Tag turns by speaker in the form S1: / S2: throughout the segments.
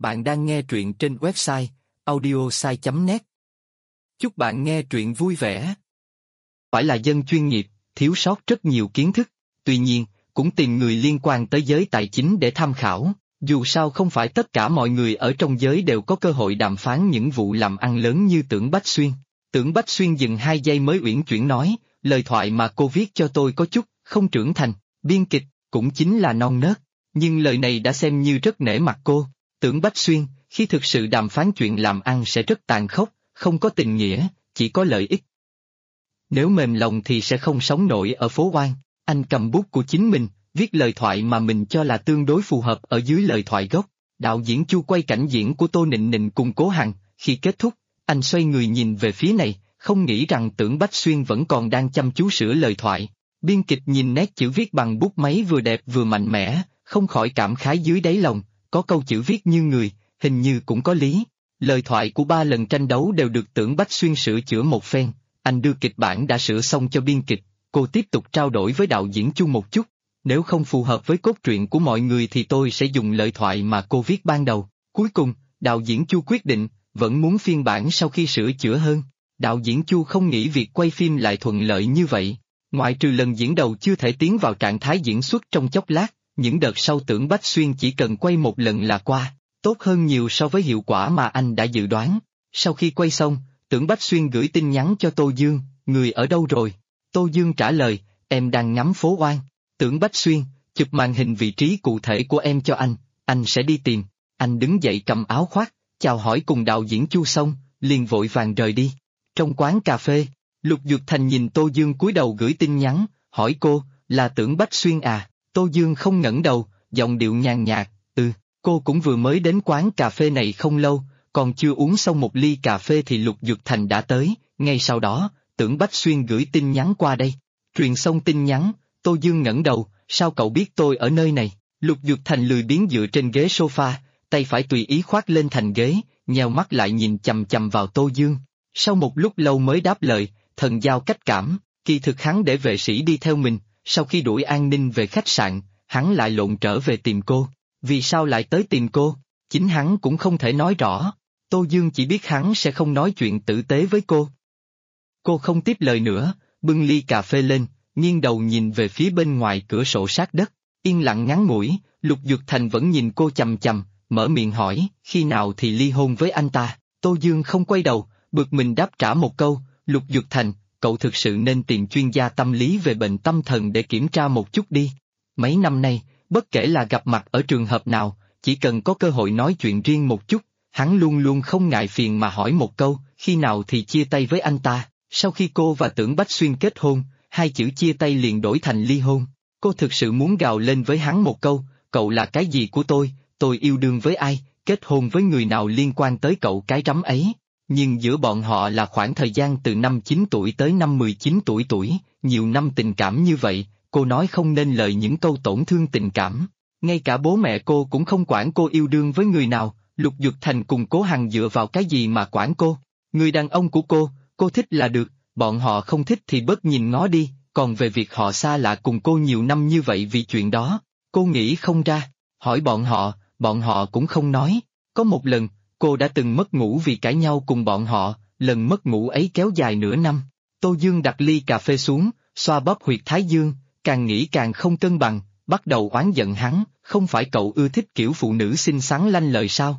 S1: Bạn đang nghe truyện trên website audiosai.net. Chúc bạn nghe truyện vui vẻ. Phải là dân chuyên nghiệp, thiếu sót rất nhiều kiến thức, tuy nhiên, cũng tìm người liên quan tới giới tài chính để tham khảo. Dù sao không phải tất cả mọi người ở trong giới đều có cơ hội đàm phán những vụ làm ăn lớn như Tưởng Bách Xuyên. Tưởng Bách Xuyên dừng 2 giây mới uyển chuyển nói, lời thoại mà cô viết cho tôi có chút không trưởng thành, biên kịch cũng chính là non nớt, nhưng lời này đã xem như rất nể mặt cô. Tưởng Bách Xuyên, khi thực sự đàm phán chuyện làm ăn sẽ rất tàn khốc, không có tình nghĩa, chỉ có lợi ích. Nếu mềm lòng thì sẽ không sống nổi ở phố Oan. Anh cầm bút của chính mình, viết lời thoại mà mình cho là tương đối phù hợp ở dưới lời thoại gốc. Đạo diễn Chu quay cảnh diễn của Tô Nịnh Nịnh cùng Cố Hằng, khi kết thúc, anh xoay người nhìn về phía này, không nghĩ rằng Tưởng Bách Xuyên vẫn còn đang chăm chú sửa lời thoại. Biên kịch nhìn nét chữ viết bằng bút máy vừa đẹp vừa mạnh mẽ, không khỏi cảm khái dưới đáy lòng, có câu chữ viết như người, hình như cũng có lý. Lời thoại của 3 lần tranh đấu đều được Tưởng Bách Xuyên sửa chữa một phen, anh đưa kịch bản đã sửa xong cho biên kịch, cô tiếp tục trao đổi với đạo diễn Chu một chút. Nếu không phù hợp với cốt truyện của mọi người thì tôi sẽ dùng lời thoại mà cô viết ban đầu. Cuối cùng, đạo diễn Chu quyết định, vẫn muốn phiên bản sau khi sửa chữa hơn. Đạo diễn Chu không nghĩ việc quay phim lại thuận lợi như vậy. Ngoại trừ lần diễn đầu chưa thể tiến vào trạng thái diễn xuất trong chốc lát, những đợt sau Tưởng Bách Xuyên chỉ cần quay một lần là qua, tốt hơn nhiều so với hiệu quả mà anh đã dự đoán. Sau khi quay xong, Tưởng Bách Xuyên gửi tin nhắn cho Tô Dương, người ở đâu rồi? Tô Dương trả lời, em đang ngắm phố Oan. Tưởng Bách Xuyên, chụp màn hình vị trí cụ thể của em cho anh sẽ đi tìm. Anh đứng dậy cầm áo khoác, chào hỏi cùng đạo diễn Chu xong, liền vội vàng rời đi. Trong quán cà phê, Lục Dược Thành nhìn Tô Dương cúi đầu gửi tin nhắn, hỏi cô, là Tưởng Bách Xuyên à? Tô Dương không ngẩng đầu, giọng điệu nhàn nhạt, cô cũng vừa mới đến quán cà phê này không lâu, còn chưa uống xong một ly cà phê thì Lục Dược Thành đã tới, ngay sau đó, Tưởng Bách Xuyên gửi tin nhắn qua đây. Truyền xong tin nhắn, Tô Dương ngẩng đầu, sao cậu biết tôi ở nơi này? Lục Dược Thành lười biếng dựa trên ghế sofa, tay phải tùy ý khoác lên thành ghế, nheo mắt lại nhìn chằm chằm vào Tô Dương. Sau một lúc lâu mới đáp lời, thần giao cách cảm, kỳ thực hắn để vệ sĩ đi theo mình, sau khi đuổi an ninh về khách sạn, hắn lại lộn trở về tìm cô. Vì sao lại tới tìm cô? Chính hắn cũng không thể nói rõ. Tô Dương chỉ biết hắn sẽ không nói chuyện tử tế với cô. Cô không tiếp lời nữa, bưng ly cà phê lên, nghiêng đầu nhìn về phía bên ngoài cửa sổ sát đất, yên lặng ngắn ngủi. Lục Dược Thành vẫn nhìn cô chằm chằm, mở miệng hỏi, khi nào thì ly hôn với anh ta? Tô Dương không quay đầu, bực mình đáp trả một câu, Lục Dược Thành, cậu thực sự nên tìm chuyên gia tâm lý về bệnh tâm thần để kiểm tra một chút đi. Mấy năm nay, bất kể là gặp mặt ở trường hợp nào, chỉ cần có cơ hội nói chuyện riêng một chút, hắn luôn luôn không ngại phiền mà hỏi một câu, khi nào thì chia tay với anh ta. Sau khi cô và Tưởng Bách Xuyên kết hôn, 2 chữ chia tay liền đổi thành ly hôn. Cô thực sự muốn gào lên với hắn một câu, cậu là cái gì của tôi yêu đương với ai, kết hôn với người nào liên quan tới cậu cái rắm ấy. Nhưng giữa bọn họ là khoảng thời gian từ năm 9 tuổi tới năm 19 tuổi, nhiều năm tình cảm như vậy, cô nói không nên lời những câu tổn thương tình cảm. Ngay cả bố mẹ cô cũng không quản cô yêu đương với người nào, Lục Dược Thành cùng Cố Hằng dựa vào cái gì mà quản cô? Người đàn ông của cô thích là được, bọn họ không thích thì bớt nhìn ngó đi, còn về việc họ xa lạ cùng cô nhiều năm như vậy vì chuyện đó, cô nghĩ không ra, hỏi bọn họ cũng không nói. Có một lần, cô đã từng mất ngủ vì cãi nhau cùng bọn họ, lần mất ngủ ấy kéo dài nửa năm. Tô Dương đặt ly cà phê xuống, xoa bóp huyệt thái dương, càng nghĩ càng không cân bằng, bắt đầu oán giận hắn, không phải cậu ưa thích kiểu phụ nữ xinh xắn lanh lợi sao?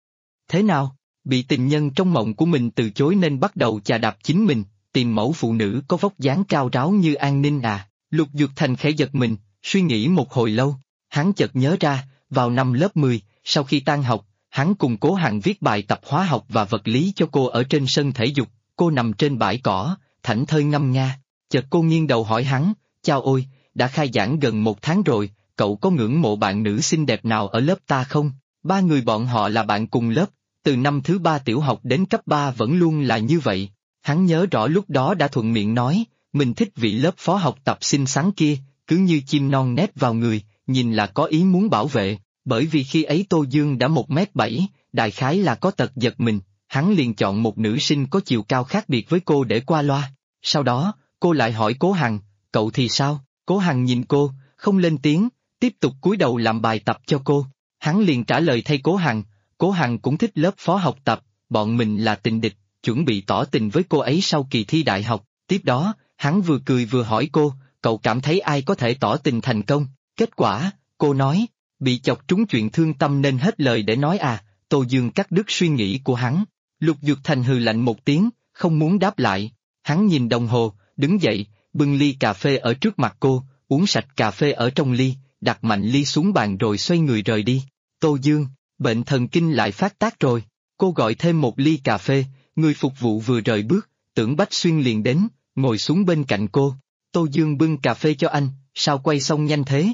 S1: Thế nào, bị tình nhân trong mộng của mình từ chối nên bắt đầu chà đạp chính mình, tìm mẫu phụ nữ có vóc dáng cao ráo như An Ninh à? Lục Dược Thành khẽ giật mình, suy nghĩ một hồi lâu, hắn chợt nhớ ra, vào năm lớp 10, sau khi tan học, hắn cùng Cố Hằng viết bài tập hóa học và vật lý cho cô ở trên sân thể dục, cô nằm trên bãi cỏ, thảnh thơi ngâm nga. Chợt cô nghiêng đầu hỏi hắn, chao ôi, đã khai giảng gần 1 tháng rồi, cậu có ngưỡng mộ bạn nữ xinh đẹp nào ở lớp ta không? 3 người bọn họ là bạn cùng lớp, từ năm thứ 3 tiểu học đến cấp 3 vẫn luôn là như vậy. Hắn nhớ rõ lúc đó đã thuận miệng nói, mình thích vị lớp phó học tập xinh xắn kia, cứ như chim non nép vào người, nhìn là có ý muốn bảo vệ, bởi vì khi ấy Tô Dương đã 1m7, đại khái là có tật giật mình, hắn liền chọn một nữ sinh có chiều cao khác biệt với cô để qua loa. Sau đó, cô lại hỏi Cố Hằng, cậu thì sao? Cố Hằng nhìn cô, không lên tiếng, tiếp tục cúi đầu làm bài tập cho cô. Hắn liền trả lời thay Cố Hằng, Cố Hằng cũng thích lớp phó học tập, bọn mình là tình địch, chuẩn bị tỏ tình với cô ấy sau kỳ thi đại học. Tiếp đó, hắn vừa cười vừa hỏi cô, cậu cảm thấy ai có thể tỏ tình thành công? Kết quả, cô nói, bị chọc trúng chuyện thương tâm nên hết lời để nói à. Tô Dương cắt đứt suy nghĩ của hắn. Lục Dược Thành hừ lạnh một tiếng, không muốn đáp lại. Hắn nhìn đồng hồ, đứng dậy, bưng ly cà phê ở trước mặt cô, uống sạch cà phê ở trong ly, đặt mạnh ly xuống bàn rồi xoay người rời đi. Tô Dương, bệnh thần kinh lại phát tác rồi. Cô gọi thêm một ly cà phê, người phục vụ vừa rời bước, Tưởng Bách Xuyên liền đến, ngồi xuống bên cạnh cô. Tô Dương bưng cà phê cho anh, sao quay xong nhanh thế?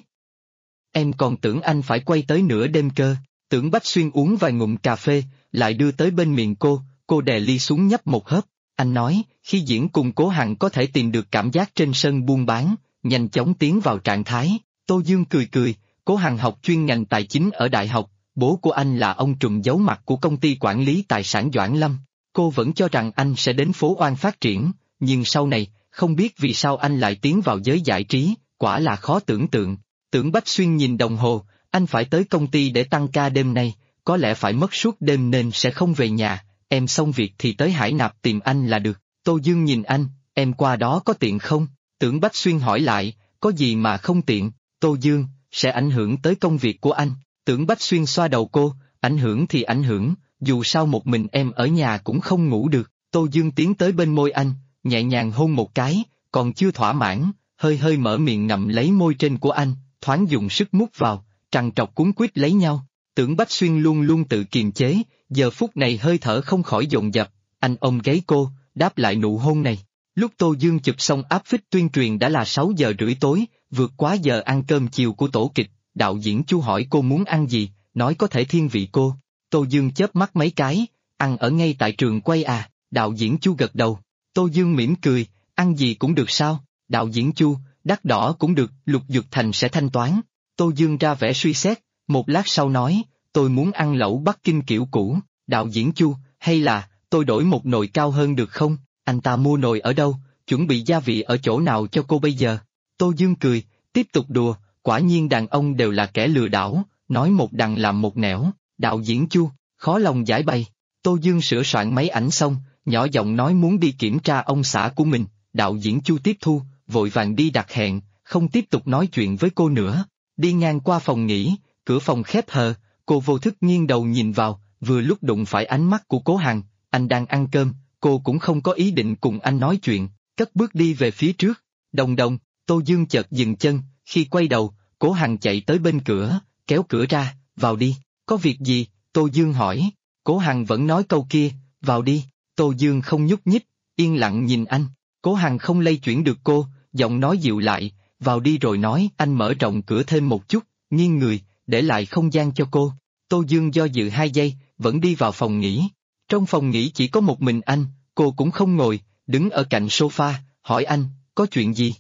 S1: Em còn tưởng anh phải quay tới nửa đêm cơ. Tưởng Bách Xuyên uống vài ngụm cà phê, lại đưa tới bên miệng cô đè ly xuống nhấp một hớp. Anh nói, khi diễn cùng Cố Hằng có thể tìm được cảm giác trên sân buôn bán, nhanh chóng tiến vào trạng thái. Tô Dương cười, Cố Hằng học chuyên ngành tài chính ở đại học, bố của anh là ông trùm giấu mặt của công ty quản lý tài sản Doãn Lâm. Cô vẫn cho rằng anh sẽ đến phố Oan phát triển, nhưng sau này, không biết vì sao anh lại tiến vào giới giải trí, quả là khó tưởng tượng. Tưởng Bách Xuyên nhìn đồng hồ, anh phải tới công ty để tăng ca đêm nay, có lẽ phải mất suốt đêm nên sẽ không về nhà, em xong việc thì tới Hải Nạp tìm anh là được. Tô Dương nhìn anh, em qua đó có tiện không? Tưởng Bách Xuyên hỏi lại, có gì mà không tiện? Tô Dương, sẽ ảnh hưởng tới công việc của anh. Tưởng Bách Xuyên xoa đầu cô, ảnh hưởng thì ảnh hưởng, dù sao một mình em ở nhà cũng không ngủ được. Tô Dương tiến tới bên môi anh, nhẹ nhàng hôn một cái, còn chưa thỏa mãn, hơi mở miệng ngậm lấy môi trên của anh, thoáng dùng sức mút vào, trằn trọc cuốn quýt lấy nhau. Tưởng Bách Xuyên luôn luôn tự kiềm chế, giờ phút này hơi thở không khỏi dồn dập, anh ôm gáy cô, đáp lại nụ hôn này. Lúc Tô Dương chụp xong áp phích tuyên truyền đã là 6 giờ rưỡi tối, vượt quá giờ ăn cơm chiều của tổ kịch, đạo diễn Chu hỏi cô muốn ăn gì, nói có thể thiên vị cô. Tô Dương chớp mắt mấy cái, ăn ở ngay tại trường quay à, đạo diễn Chu gật đầu. Tô Dương mỉm cười, ăn gì cũng được sao? Đạo diễn Chu, đắt đỏ cũng được, Lục Dược Thành sẽ thanh toán. Tô Dương ra vẻ suy xét, một lát sau nói, tôi muốn ăn lẩu Bắc Kinh kiểu cũ. Đạo diễn Chu, hay là, tôi đổi một nồi cao hơn được không? Anh ta mua nồi ở đâu, chuẩn bị gia vị ở chỗ nào cho cô bây giờ? Tô Dương cười, tiếp tục đùa, quả nhiên đàn ông đều là kẻ lừa đảo, nói một đằng làm một nẻo. Đạo diễn Chu, khó lòng giải bày. Tô Dương sửa soạn máy ảnh xong, nhỏ giọng nói muốn đi kiểm tra ông xã của mình. Đạo diễn Chu tiếp thu, vội vàng đi đặt hẹn, không tiếp tục nói chuyện với cô nữa. Đi ngang qua phòng nghỉ, cửa phòng khép hờ, cô vô thức nghiêng đầu nhìn vào, vừa lúc đụng phải ánh mắt của Cố Hằng. Anh đang ăn cơm, cô cũng không có ý định cùng anh nói chuyện, cất bước đi về phía trước. Đồng đồng, Tô Dương chợt dừng chân, khi quay đầu, Cố Hằng chạy tới bên cửa, kéo cửa ra, vào đi. Có việc gì? Tô Dương hỏi. Cố Hằng vẫn nói câu kia, vào đi. Tô Dương không nhúc nhích, yên lặng nhìn anh. Cố Hằng không lay chuyển được cô, giọng nói dịu lại, vào đi rồi nói. Anh mở rộng cửa thêm một chút, nghiêng người, để lại không gian cho cô. Tô Dương do dự 2 giây, vẫn đi vào phòng nghỉ. Trong phòng nghỉ chỉ có một mình anh, cô cũng không ngồi, đứng ở cạnh sofa, hỏi anh, có chuyện gì?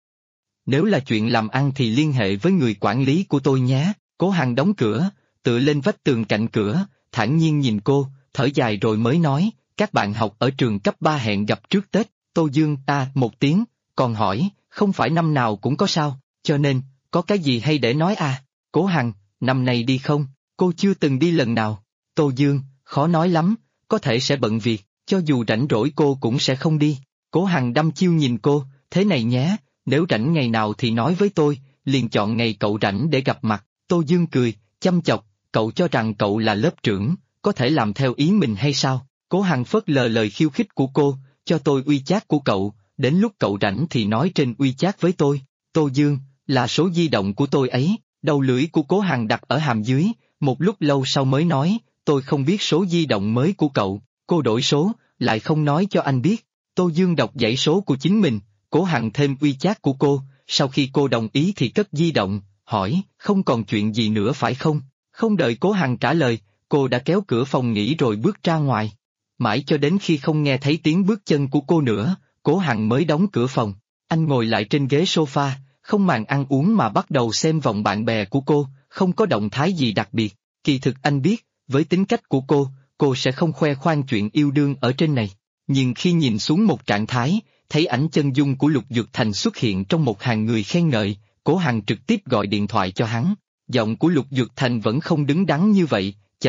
S1: Nếu là chuyện làm ăn thì liên hệ với người quản lý của tôi nhé. Cố Hằng đóng cửa, tựa lên vách tường cạnh cửa, thản nhiên nhìn cô, thở dài rồi mới nói, các bạn học ở trường cấp 3 hẹn gặp trước Tết. Tô Dương một tiếng, còn hỏi, không phải năm nào cũng có sao, cho nên, có cái gì hay để nói à? Cố Hằng, năm nay đi không? Cô chưa từng đi lần nào. Tô Dương, khó nói lắm, có thể sẽ bận việc, cho dù rảnh rỗi cô cũng sẽ không đi. Cố Hằng đăm chiêu nhìn cô, thế này nhé, nếu rảnh ngày nào thì nói với tôi, liền chọn ngày cậu rảnh để gặp mặt. Tô Dương cười, chăm chọc, cậu cho rằng cậu là lớp trưởng, có thể làm theo ý mình hay sao? Cố Hằng phớt lờ lời khiêu khích của cô, cho tôi WeChat của cậu, đến lúc cậu rảnh thì nói trên WeChat với tôi. Tô Dương, là số di động của tôi ấy. Đầu lưỡi của Cố Hằng đặt ở hàm dưới, một lúc lâu sau mới nói, tôi không biết số di động mới của cậu. Cô đổi số, lại không nói cho anh biết. Tô Dương đọc dãy số của chính mình, Cố Hằng thêm WeChat của cô, sau khi cô đồng ý thì cất di động, hỏi, không còn chuyện gì nữa phải không? Không đợi Cố Hằng trả lời, cô đã kéo cửa phòng nghỉ rồi bước ra ngoài. Mãi cho đến khi không nghe thấy tiếng bước chân của cô nữa, Cố Hằng mới đóng cửa phòng. Anh ngồi lại trên ghế sofa, không màng ăn uống mà bắt đầu xem vòng bạn bè của cô, không có động thái gì đặc biệt. Kỳ thực anh biết, với tính cách của cô sẽ không khoe khoang chuyện yêu đương ở trên này. Nhưng khi nhìn xuống một trạng thái, thấy ảnh chân dung của Lục Dược Thành xuất hiện trong một hàng người khen ngợi, Cố Hằng trực tiếp gọi điện thoại cho hắn. Giọng của Lục Dược Thành vẫn không đứng đắn như vậy, chật,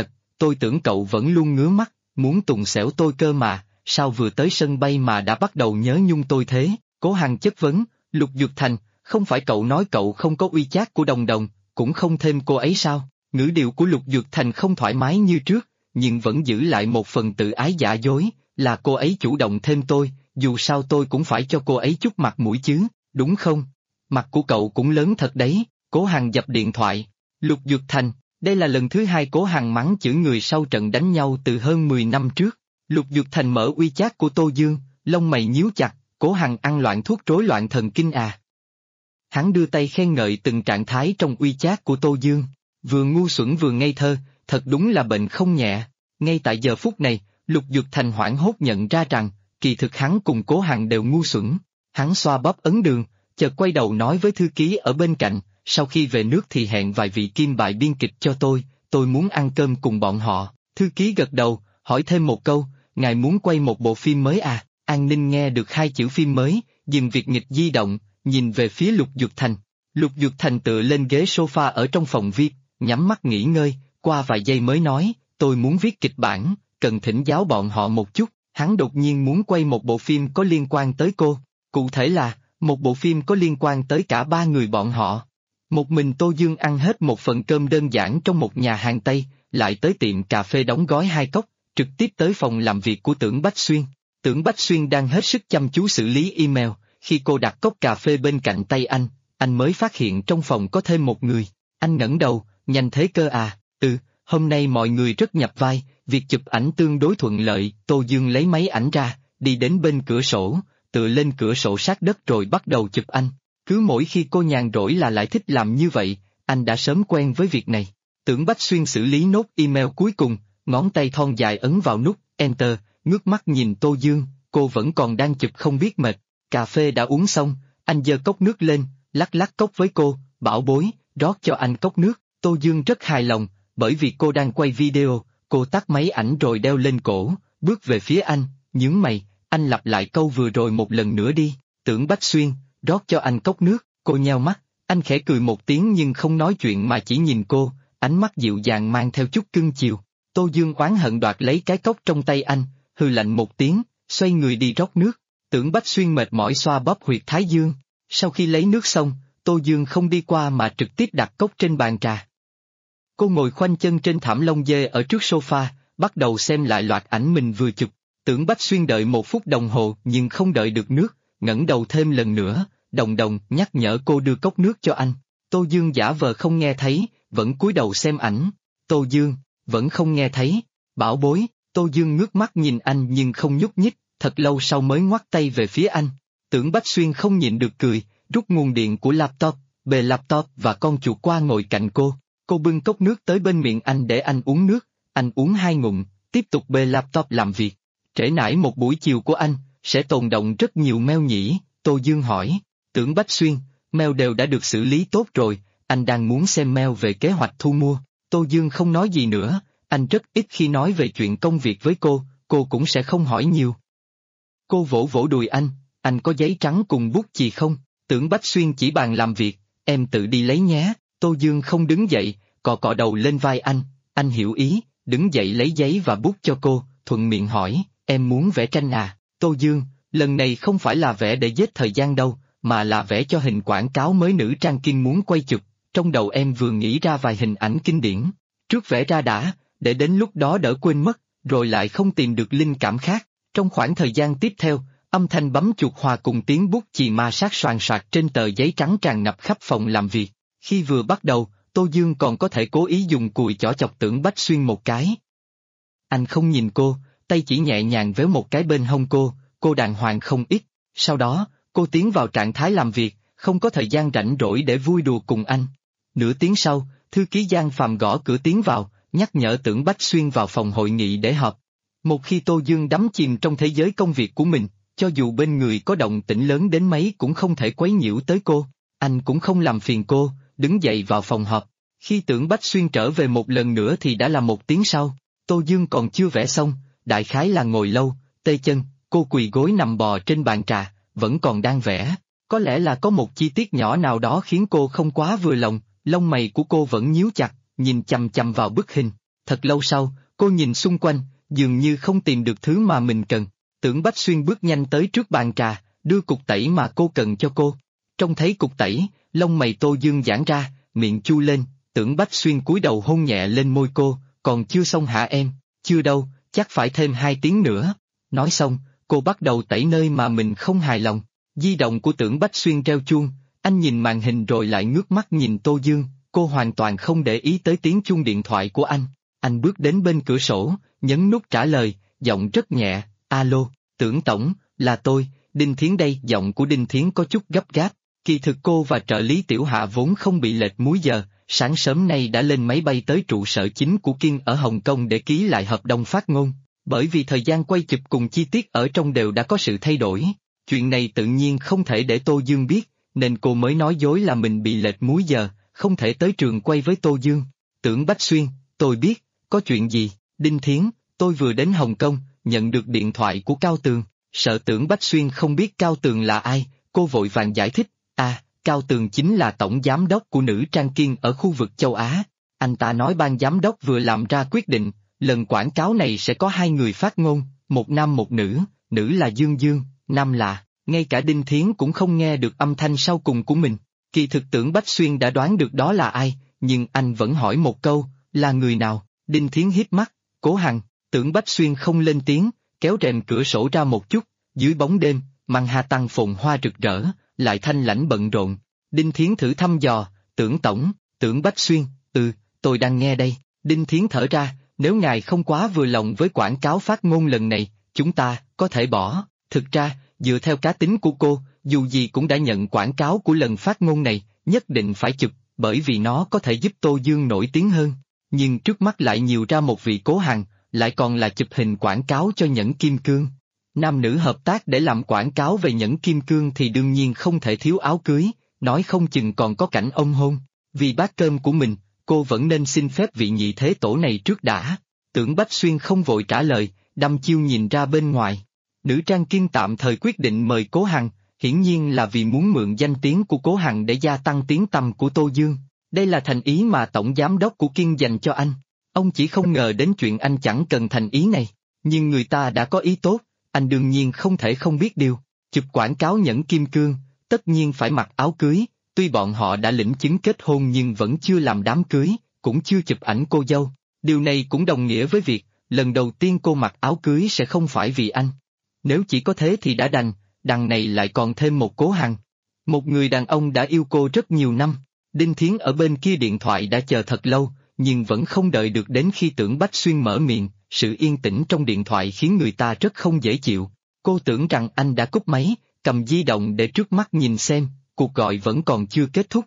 S1: tôi tưởng cậu vẫn luôn ngứa mắt, muốn tùng xẻo tôi cơ mà, sao vừa tới sân bay mà đã bắt đầu nhớ nhung tôi thế? Cố Hằng chất vấn, Lục Dược Thành, không phải cậu nói cậu không có uy chát của Đồng Đồng, cũng không thêm cô ấy sao? Ngữ điệu của Lục Dược Thành không thoải mái như trước, nhưng vẫn giữ lại một phần tự ái giả dối, là cô ấy chủ động thêm tôi, dù sao tôi cũng phải cho cô ấy chút mặt mũi chứ, đúng không? Mặt của cậu cũng lớn thật đấy. Cố Hằng dập điện thoại. Lục Dược Thành, đây là lần thứ hai Cố Hằng mắng chửi người sau trận đánh nhau từ hơn 10 năm trước. Lục Dược Thành mở WeChat của Tô Dương, lông mày nhíu chặt, Cố Hằng ăn loạn thuốc rối loạn thần kinh à. Hắn đưa tay khen ngợi từng trạng thái trong WeChat của Tô Dương, vừa ngu xuẩn vừa ngây thơ, thật đúng là bệnh không nhẹ. Ngay tại giờ phút này, Lục Dược Thành hoảng hốt nhận ra rằng, kỳ thực hắn cùng Cố Hằng đều ngu xuẩn. Hắn xoa bóp ấn đường, chợt quay đầu nói với thư ký ở bên cạnh, sau khi về nước thì hẹn vài vị kim bài biên kịch cho tôi muốn ăn cơm cùng bọn họ. Thư ký gật đầu, hỏi thêm một câu, ngài muốn quay một bộ phim mới à? An Ninh nghe được hai chữ phim mới, dừng việc nghịch di động, nhìn về phía Lục Dược Thành. Lục Dược Thành tựa lên ghế sofa ở trong phòng VIP, nhắm mắt nghỉ ngơi, qua vài giây mới nói, tôi muốn viết kịch bản, cần thỉnh giáo bọn họ một chút. Hắn đột nhiên muốn quay một bộ phim có liên quan tới cô, cụ thể là, một bộ phim có liên quan tới cả ba người bọn họ. Một mình Tô Dương ăn hết một phần cơm đơn giản trong một nhà hàng Tây, lại tới tiệm cà phê đóng gói 2 cốc, trực tiếp tới phòng làm việc của Tưởng Bách Xuyên. Tưởng Bách Xuyên đang hết sức chăm chú xử lý email, khi cô đặt cốc cà phê bên cạnh tay anh mới phát hiện trong phòng có thêm một người. Anh ngẩng đầu, nhanh thế cơ à? Hôm nay mọi người rất nhập vai, việc chụp ảnh tương đối thuận lợi. Tô Dương lấy máy ảnh ra, đi đến bên cửa sổ, tựa lên cửa sổ sát đất rồi bắt đầu chụp anh. Cứ mỗi khi cô nhàn rỗi là lại thích làm như vậy, anh đã sớm quen với việc này. Tưởng Bách Xuyên xử lý nốt email cuối cùng, ngón tay thon dài ấn vào nút Enter, ngước mắt nhìn Tô Dương, cô vẫn còn đang chụp không biết mệt. Cà phê đã uống xong, anh giơ cốc nước lên, lắc lắc cốc với cô, bảo bối, rót cho anh cốc nước. Tô Dương rất hài lòng, bởi vì cô đang quay video, cô tắt máy ảnh rồi đeo lên cổ, bước về phía anh, nhướng mày, anh lặp lại câu vừa rồi một lần nữa đi. Tưởng Bách Xuyên, rót cho anh cốc nước. Cô nheo mắt, anh khẽ cười một tiếng nhưng không nói chuyện mà chỉ nhìn cô, ánh mắt dịu dàng mang theo chút cưng chiều. Tô Dương oán hận đoạt lấy cái cốc trong tay anh, hừ lạnh một tiếng, xoay người đi rót nước. Tưởng Bách Xuyên mệt mỏi xoa bóp huyệt thái dương. Sau khi lấy nước xong, Tô Dương không đi qua mà trực tiếp đặt cốc trên bàn trà. Cô ngồi khoanh chân trên thảm lông dê ở trước sofa, bắt đầu xem lại loạt ảnh mình vừa chụp. Tưởng Bách Xuyên đợi 1 phút đồng hồ nhưng không đợi được nước, ngẩng đầu thêm lần nữa, Đồng Đồng nhắc nhở cô đưa cốc nước cho anh. Tô Dương giả vờ không nghe thấy, vẫn cúi đầu xem ảnh. Tô Dương, vẫn không nghe thấy. Bảo bối. Tô Dương ngước mắt nhìn anh nhưng không nhúc nhích, thật lâu sau mới ngoắt tay về phía anh. Tưởng Bách Xuyên không nhịn được cười, rút nguồn điện của laptop, bề laptop và con chuột qua ngồi cạnh cô. Cô bưng cốc nước tới bên miệng anh để anh uống nước, anh uống 2 ngụm, tiếp tục bê laptop làm việc. Trễ nải một buổi chiều của anh, sẽ tồn đọng rất nhiều mail nhỉ? Tô Dương hỏi. Tưởng Bách Xuyên, mail đều đã được xử lý tốt rồi, anh đang muốn xem mail về kế hoạch thu mua. Tô Dương không nói gì nữa, anh rất ít khi nói về chuyện công việc với cô cũng sẽ không hỏi nhiều. Cô vỗ vỗ đùi anh có giấy trắng cùng bút chì không? Tưởng Bách Xuyên chỉ bàn làm việc, em tự đi lấy nhé. Tô Dương không đứng dậy, cọ đầu lên vai anh hiểu ý, đứng dậy lấy giấy và bút cho cô, thuận miệng hỏi, em muốn vẽ tranh à? Tô Dương, lần này không phải là vẽ để giết thời gian đâu, mà là vẽ cho hình quảng cáo mới nữ trang Kim muốn quay chụp, trong đầu em vừa nghĩ ra vài hình ảnh kinh điển. Trước vẽ ra đã, để đến lúc đó đỡ quên mất, rồi lại không tìm được linh cảm khác. Trong khoảng thời gian tiếp theo, âm thanh bấm chuột hòa cùng tiếng bút chì ma sát soàn soạt trên tờ giấy trắng tràn ngập khắp phòng làm việc. Khi vừa bắt đầu, Tô Dương còn có thể cố ý dùng cùi chỏ chọc Tưởng Bách Xuyên một cái. Anh không nhìn cô, tay chỉ nhẹ nhàng véo một cái bên hông cô đàng hoàng không ít. Sau đó, cô tiến vào trạng thái làm việc, không có thời gian rảnh rỗi để vui đùa cùng anh. Nửa tiếng sau, thư ký Giang Phạm gõ cửa tiến vào, nhắc nhở Tưởng Bách Xuyên vào phòng hội nghị để họp. Một khi Tô Dương đắm chìm trong thế giới công việc của mình, cho dù bên người có động tĩnh lớn đến mấy cũng không thể quấy nhiễu tới cô. Anh cũng không làm phiền cô, đứng dậy vào phòng họp. Khi Tưởng Bách Xuyên trở về một lần nữa thì đã là 1 tiếng sau. Tô Dương còn chưa vẽ xong, đại khái là ngồi lâu, tê chân, cô quỳ gối nằm bò trên bàn trà, vẫn còn đang vẽ. Có lẽ là có một chi tiết nhỏ nào đó khiến cô không quá vừa lòng, lông mày của cô vẫn nhíu chặt, nhìn chằm chằm vào bức hình. Thật lâu sau, cô Cô nhìn xung quanh, dường như không tìm được thứ mà mình cần. Tưởng Bách Xuyên bước nhanh tới trước bàn trà, đưa cục tẩy mà cô cần cho cô. Trông thấy cục tẩy, lông mày Tô Dương giãn ra, miệng chu lên, Tưởng Bách Xuyên cúi đầu hôn nhẹ lên môi cô, còn chưa xong hả em? Chưa đâu, chắc phải thêm 2 tiếng nữa. Nói xong, cô bắt đầu tẩy nơi mà mình không hài lòng. Di động của Tưởng Bách Xuyên reo chuông, anh nhìn màn hình rồi lại ngước mắt nhìn Tô Dương, cô hoàn toàn không để ý tới tiếng chuông điện thoại của anh. Anh bước đến bên cửa sổ, nhấn nút trả lời, giọng rất nhẹ, alo, Tưởng Tổng, là tôi, Đinh Thiến đây. Giọng của Đinh Thiến có chút gấp gáp, kỳ thực cô và trợ lý Tiểu Hạ vốn không bị lệch múi giờ, sáng sớm nay đã lên máy bay tới trụ sở chính của Kiên ở Hồng Kông để ký lại hợp đồng phát ngôn, bởi vì thời gian quay chụp cùng chi tiết ở trong đều đã có sự thay đổi. Chuyện này tự nhiên không thể để Tô Dương biết, nên cô mới nói dối là mình bị lệch múi giờ, không thể tới trường quay với Tô Dương. Tưởng Bách Xuyên, tôi biết, có chuyện gì? Đinh Thiến, tôi vừa đến Hồng Kông, nhận được điện thoại của Cao Tường. Sợ Tưởng Bách Xuyên không biết Cao Tường là ai, cô vội vàng giải thích, Cao Tường chính là tổng giám đốc của nữ trang Kiên ở khu vực châu Á. Anh ta nói ban giám đốc vừa làm ra quyết định, lần quảng cáo này sẽ có 2 người phát ngôn, một nam một nữ, nữ là Dương Dương, nam là, ngay cả Đinh Thiến cũng không nghe được âm thanh sau cùng của mình. Kỳ thực Tưởng Bách Xuyên đã đoán được đó là ai, nhưng anh vẫn hỏi một câu, là người nào? Đinh Thiến híp mắt, Cố Hằng. Tưởng Bách Xuyên không lên tiếng, kéo rèm cửa sổ ra một chút, dưới bóng đêm, Manhattan phồn hoa rực rỡ, lại thanh lãnh bận rộn. Đinh Thiến thử thăm dò, Tưởng Tổng, Tưởng Bách Xuyên, tôi đang nghe đây. Đinh Thiến thở ra, nếu ngài không quá vừa lòng với quảng cáo phát ngôn lần này, chúng ta có thể bỏ. Thực ra, dựa theo cá tính của cô, dù gì cũng đã nhận quảng cáo của lần phát ngôn này, nhất định phải chụp, bởi vì nó có thể giúp Tô Dương nổi tiếng hơn. Nhưng trước mắt lại nhiều ra một vị Cố Hằng, lại còn là chụp hình quảng cáo cho Nhẫn Kim Cương. Nam nữ hợp tác để làm quảng cáo về Nhẫn Kim Cương thì đương nhiên không thể thiếu áo cưới, nói không chừng còn có cảnh ông hôn. Vì bát cơm của mình, cô vẫn nên xin phép vị nhị thế tổ này trước đã. Tưởng Bách Xuyên không vội trả lời, đăm chiêu nhìn ra bên ngoài. Nữ trang Kiên tạm thời quyết định mời Cố Hằng, hiển nhiên là vì muốn mượn danh tiếng của Cố Hằng để gia tăng tiếng tăm của Tô Dương. Đây là thành ý mà tổng giám đốc của Kiên dành cho anh. Ông chỉ không ngờ đến chuyện anh chẳng cần thành ý này, nhưng người ta đã có ý tốt, anh đương nhiên không thể không biết điều. Chụp quảng cáo Nhẫn Kim Cương, tất nhiên phải mặc áo cưới, tuy bọn họ đã lĩnh chứng kết hôn nhưng vẫn chưa làm đám cưới, cũng chưa chụp ảnh cô dâu. Điều này cũng đồng nghĩa với việc, lần đầu tiên cô mặc áo cưới sẽ không phải vì anh. Nếu chỉ có thế thì đã đằng này lại còn thêm một Cố Hằng. Một người đàn ông đã yêu cô rất nhiều năm. Đinh Thiến ở bên kia điện thoại đã chờ thật lâu, nhưng vẫn không đợi được đến khi Tưởng Bách Xuyên mở miệng, sự yên tĩnh trong điện thoại khiến người ta rất không dễ chịu. Cô tưởng rằng anh đã cúp máy, cầm di động để trước mắt nhìn xem, cuộc gọi vẫn còn chưa kết thúc.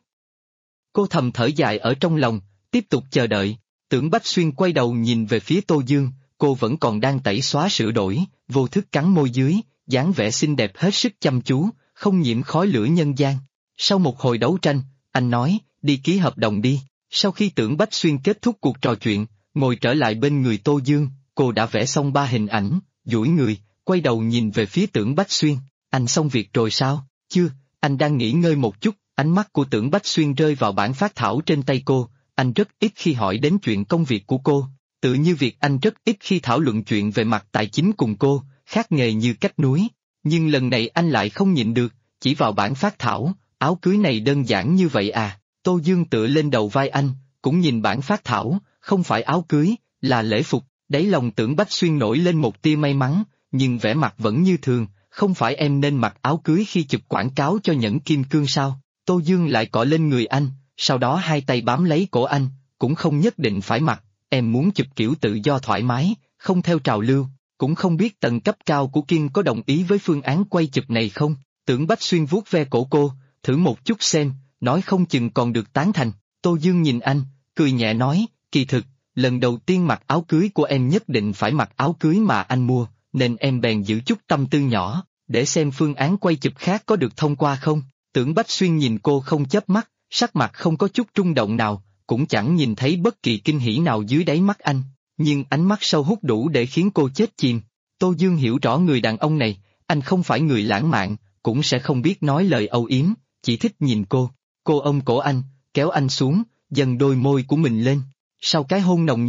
S1: Cô thầm thở dài ở trong lòng, tiếp tục chờ đợi. Tưởng Bách Xuyên quay đầu nhìn về phía Tô Dương, cô vẫn còn đang tẩy xóa sửa đổi, vô thức cắn môi dưới, dáng vẻ xinh đẹp hết sức chăm chú, không nhiễm khói lửa nhân gian. Sau một hồi đấu tranh, anh nói, đi ký hợp đồng đi. Sau khi Tưởng Bách Xuyên kết thúc cuộc trò chuyện, ngồi trở lại bên người Tô Dương, cô đã vẽ xong 3 hình ảnh, duỗi người, quay đầu nhìn về phía Tưởng Bách Xuyên, anh xong việc rồi sao? Chưa, anh đang nghỉ ngơi một chút. Ánh mắt của Tưởng Bách Xuyên rơi vào bản phác thảo trên tay cô, anh rất ít khi hỏi đến chuyện công việc của cô, tự như việc anh rất ít khi thảo luận chuyện về mặt tài chính cùng cô, khác nghề như cách núi. Nhưng lần này anh lại không nhịn được, chỉ vào bản phác thảo, áo cưới này đơn giản như vậy à? Tô Dương tựa lên đầu vai anh, cũng nhìn bản phác thảo, không phải áo cưới, là lễ phục. Đáy lòng Tưởng Bách Xuyên nổi lên một tia may mắn, nhưng vẻ mặt vẫn như thường, không phải em nên mặc áo cưới khi chụp quảng cáo cho Nhẫn Kim Cương sao? Tô Dương lại cọ lên người anh, sau đó hai tay bám lấy cổ anh, cũng không nhất định phải mặc, em muốn chụp kiểu tự do thoải mái, không theo trào lưu, cũng không biết tầng cấp cao của Kiên có đồng ý với phương án quay chụp này không? Tưởng Bách Xuyên vuốt ve cổ cô, thử một chút xem, nói không chừng còn được tán thành. Tô Dương nhìn anh, cười nhẹ nói, kỳ thực, lần đầu tiên mặc áo cưới của em nhất định phải mặc áo cưới mà anh mua, nên em bèn giữ chút tâm tư nhỏ, để xem phương án quay chụp khác có được thông qua không. Tưởng Bách Xuyên nhìn cô không chớp mắt, sắc mặt không có chút rung động nào, cũng chẳng nhìn thấy bất kỳ kinh hỉ nào dưới đáy mắt anh, nhưng ánh mắt sâu hút đủ để khiến cô chết chìm. Tô Dương hiểu rõ người đàn ông này, anh không phải người lãng mạn, cũng sẽ không biết nói lời âu yếm, chỉ thích nhìn cô. Cô ôm cổ anh, kéo anh xuống, dần đôi môi của mình lên. Sau cái hôn nồng nhiệt,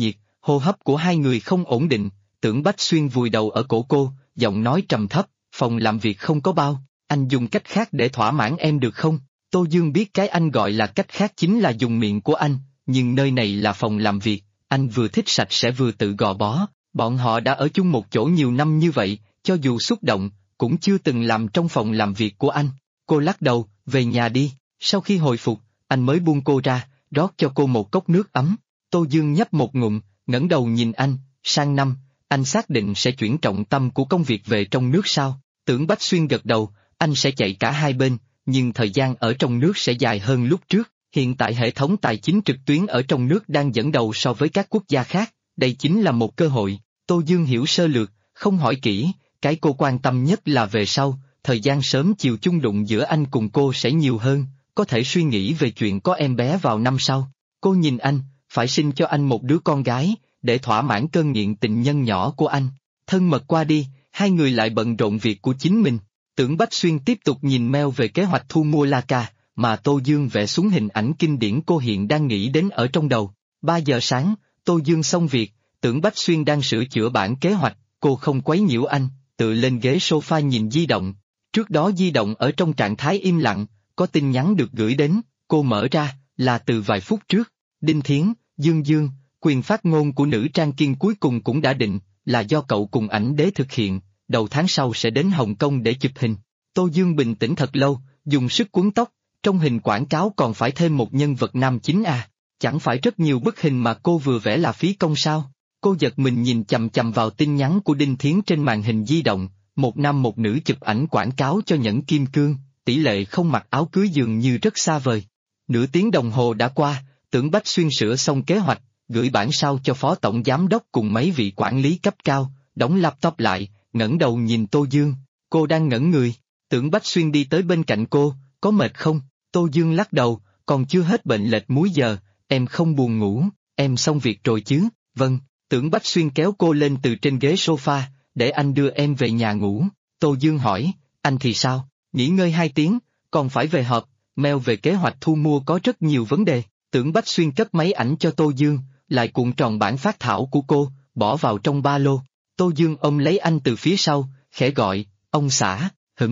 S1: Hô hấp của hai người không ổn định, Tưởng Bách Xuyên vùi đầu ở cổ cô, giọng nói trầm thấp, phòng làm việc không có bao, anh dùng cách khác để thỏa mãn em được không? Tô Dương biết cái anh gọi là cách khác chính là dùng miệng của anh, nhưng nơi này là phòng làm việc, anh vừa thích sạch sẽ vừa tự gò bó, bọn họ đã ở chung một chỗ nhiều năm như vậy, cho dù xúc động, cũng chưa từng làm trong phòng làm việc của anh. Cô lắc đầu, về nhà đi, sau khi hồi phục, anh mới buông cô ra, rót cho cô một cốc nước ấm. Tô Dương nhấp một ngụm, ngẩng đầu nhìn anh, sang năm, anh xác định sẽ chuyển trọng tâm của công việc về trong nước sao? Tưởng Bách Xuyên gật đầu, anh sẽ chạy cả hai bên, nhưng thời gian ở trong nước sẽ dài hơn lúc trước. Hiện tại hệ thống tài chính trực tuyến ở trong nước đang dẫn đầu so với các quốc gia khác, đây chính là một cơ hội. Tô Dương hiểu sơ lược, không hỏi kỹ, cái cô quan tâm nhất là về sau, thời gian sớm chiều chung đụng giữa anh cùng cô sẽ nhiều hơn, có thể suy nghĩ về chuyện có em bé vào năm sau. Cô nhìn anh, phải sinh cho anh một đứa con gái, để thỏa mãn cơn nghiện tình nhân nhỏ của anh. Thân mật qua đi, hai người lại bận rộn việc của chính mình. Tưởng Bách Xuyên tiếp tục nhìn mail về kế hoạch thu mua La Ca, mà Tô Dương vẽ xuống hình ảnh kinh điển cô hiện đang nghĩ đến ở trong đầu. 3 giờ sáng, Tô Dương xong việc, Tưởng Bách Xuyên đang sửa chữa bản kế hoạch, cô không quấy nhiễu anh, tự lên ghế sofa nhìn di động. Trước đó di động ở trong trạng thái im lặng, có tin nhắn được gửi đến, cô mở ra, là từ vài phút trước. Đinh Thiến, Dương Dương, quyền phát ngôn của nữ trang kiên cuối cùng cũng đã định, là do cậu cùng ảnh đế thực hiện, đầu tháng sau sẽ đến Hồng Kông để chụp hình. Tô Dương bình tĩnh thật lâu, dùng sức cuốn tóc, trong hình quảng cáo còn phải thêm một nhân vật nam chính à, chẳng phải rất nhiều bức hình mà cô vừa vẽ là phí công sao? Cô giật mình nhìn chằm chằm vào tin nhắn của Đinh Thiến trên màn hình di động, một nam một nữ chụp ảnh quảng cáo cho nhẫn kim cương, tỷ lệ không mặc áo cưới dường như rất xa vời. Nửa tiếng đồng hồ đã qua, Tưởng Bách Xuyên sửa xong kế hoạch, gửi bản sao cho phó tổng giám đốc cùng mấy vị quản lý cấp cao, đóng laptop lại, ngẩng đầu nhìn Tô Dương, cô đang ngẩn người. Tưởng Bách Xuyên đi tới bên cạnh cô, có mệt không? Tô Dương lắc đầu, còn chưa hết bệnh lệch múi giờ, em không buồn ngủ, em xong việc rồi chứ? Vâng. Tưởng Bách Xuyên kéo cô lên từ trên ghế sofa, để anh đưa em về nhà ngủ. Tô Dương hỏi, anh thì sao? Nghỉ ngơi 2 tiếng, còn phải về họp, mail về kế hoạch thu mua có rất nhiều vấn đề. Tưởng Bách Xuyên cất máy ảnh cho Tô Dương, lại cuộn tròn bản phác thảo của cô, bỏ vào trong ba lô. Tô Dương ôm lấy anh từ phía sau, khẽ gọi, ông xã,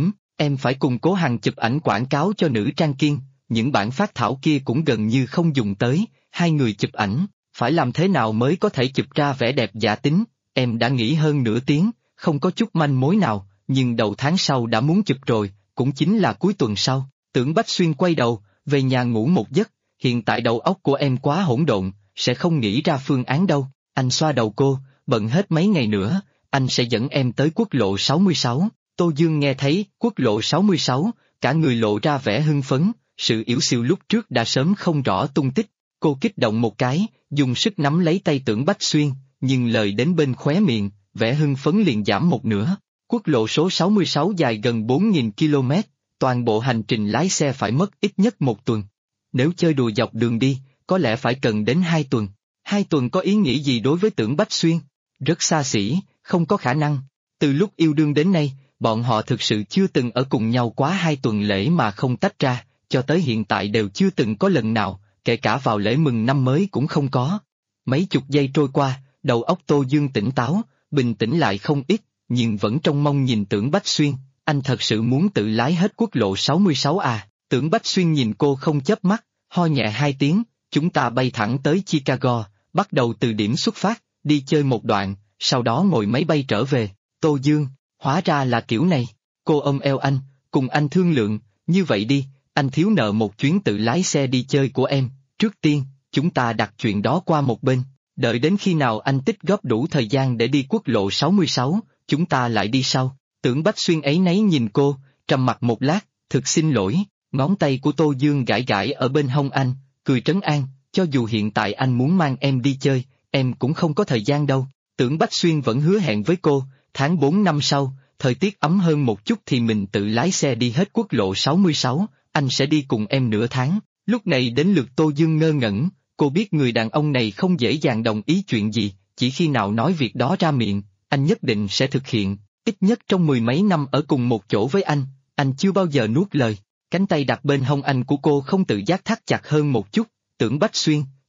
S1: em phải cùng Cố Hằng chụp ảnh quảng cáo cho nữ trang kiên, những bản phác thảo kia cũng gần như không dùng tới, hai người chụp ảnh, phải làm thế nào mới có thể chụp ra vẻ đẹp giả tính, em đã nghỉ hơn nửa tiếng, không có chút manh mối nào, nhưng đầu tháng sau đã muốn chụp rồi, cũng chính là cuối tuần sau. Tưởng Bách Xuyên quay đầu, về nhà ngủ một giấc, hiện tại đầu óc của em quá hỗn độn, sẽ không nghĩ ra phương án đâu. Anh xoa đầu cô, bận hết mấy ngày nữa, anh sẽ dẫn em tới quốc lộ 66. Tô Dương nghe thấy quốc lộ 66, cả người lộ ra vẻ hưng phấn, sự yếu xìu lúc trước đã sớm không rõ tung tích. Cô kích động một cái, dùng sức nắm lấy tay Tưởng Bách Xuyên, nhưng lời đến bên khóe miệng, vẻ hưng phấn liền giảm một nửa. Quốc lộ số 66 dài gần 4.000 km, toàn bộ hành trình lái xe phải mất ít nhất 1 tuần. Nếu chơi đùa dọc đường đi, có lẽ phải cần đến 2 tuần. 2 tuần có ý nghĩa gì đối với Tưởng Bách Xuyên? Rất xa xỉ, không có khả năng. Từ lúc yêu đương đến nay, bọn họ thực sự chưa từng ở cùng nhau quá 2 tuần lễ mà không tách ra, cho tới hiện tại đều chưa từng có lần nào, kể cả vào lễ mừng năm mới cũng không có. Mấy chục giây trôi qua, đầu óc Tô Dương tỉnh táo, bình tĩnh lại không ít, nhưng vẫn trông mong nhìn Tưởng Bách Xuyên, anh thật sự muốn tự lái hết quốc lộ 66 à? Tưởng Bách Xuyên nhìn cô không chớp mắt, ho nhẹ 2 tiếng, chúng ta bay thẳng tới Chicago, bắt đầu từ điểm xuất phát, đi chơi một đoạn, sau đó ngồi máy bay trở về. Tô Dương, hóa ra là kiểu này. Cô ôm eo anh, cùng anh thương lượng, như vậy đi, anh thiếu nợ một chuyến tự lái xe đi chơi của em, trước tiên, chúng ta đặt chuyện đó qua một bên, đợi đến khi nào anh tích góp đủ thời gian để đi quốc lộ 66, chúng ta lại đi sau. Tưởng Bách Xuyên áy náy nhìn cô, trầm mặc một lát, thực xin lỗi, ngón tay của Tô Dương gãi gãi ở bên hông anh, cười trấn an, cho dù hiện tại anh muốn mang em đi chơi, em cũng không có thời gian đâu. Tưởng Bách Xuyên vẫn hứa hẹn với cô, tháng 4 năm sau, thời tiết ấm hơn một chút thì mình tự lái xe đi hết quốc lộ 66, anh sẽ đi cùng em nửa tháng. Lúc này đến lượt Tô Dương ngơ ngẩn, cô biết người đàn ông này không dễ dàng đồng ý chuyện gì, chỉ khi nào nói việc đó ra miệng, anh nhất định sẽ thực hiện, ít nhất trong 10 mấy năm ở cùng một chỗ với anh chưa bao giờ nuốt lời. Cánh tay đặt bên hông anh của cô không tự giác thắt chặt hơn một chút, Tưởng Bách Xuyên,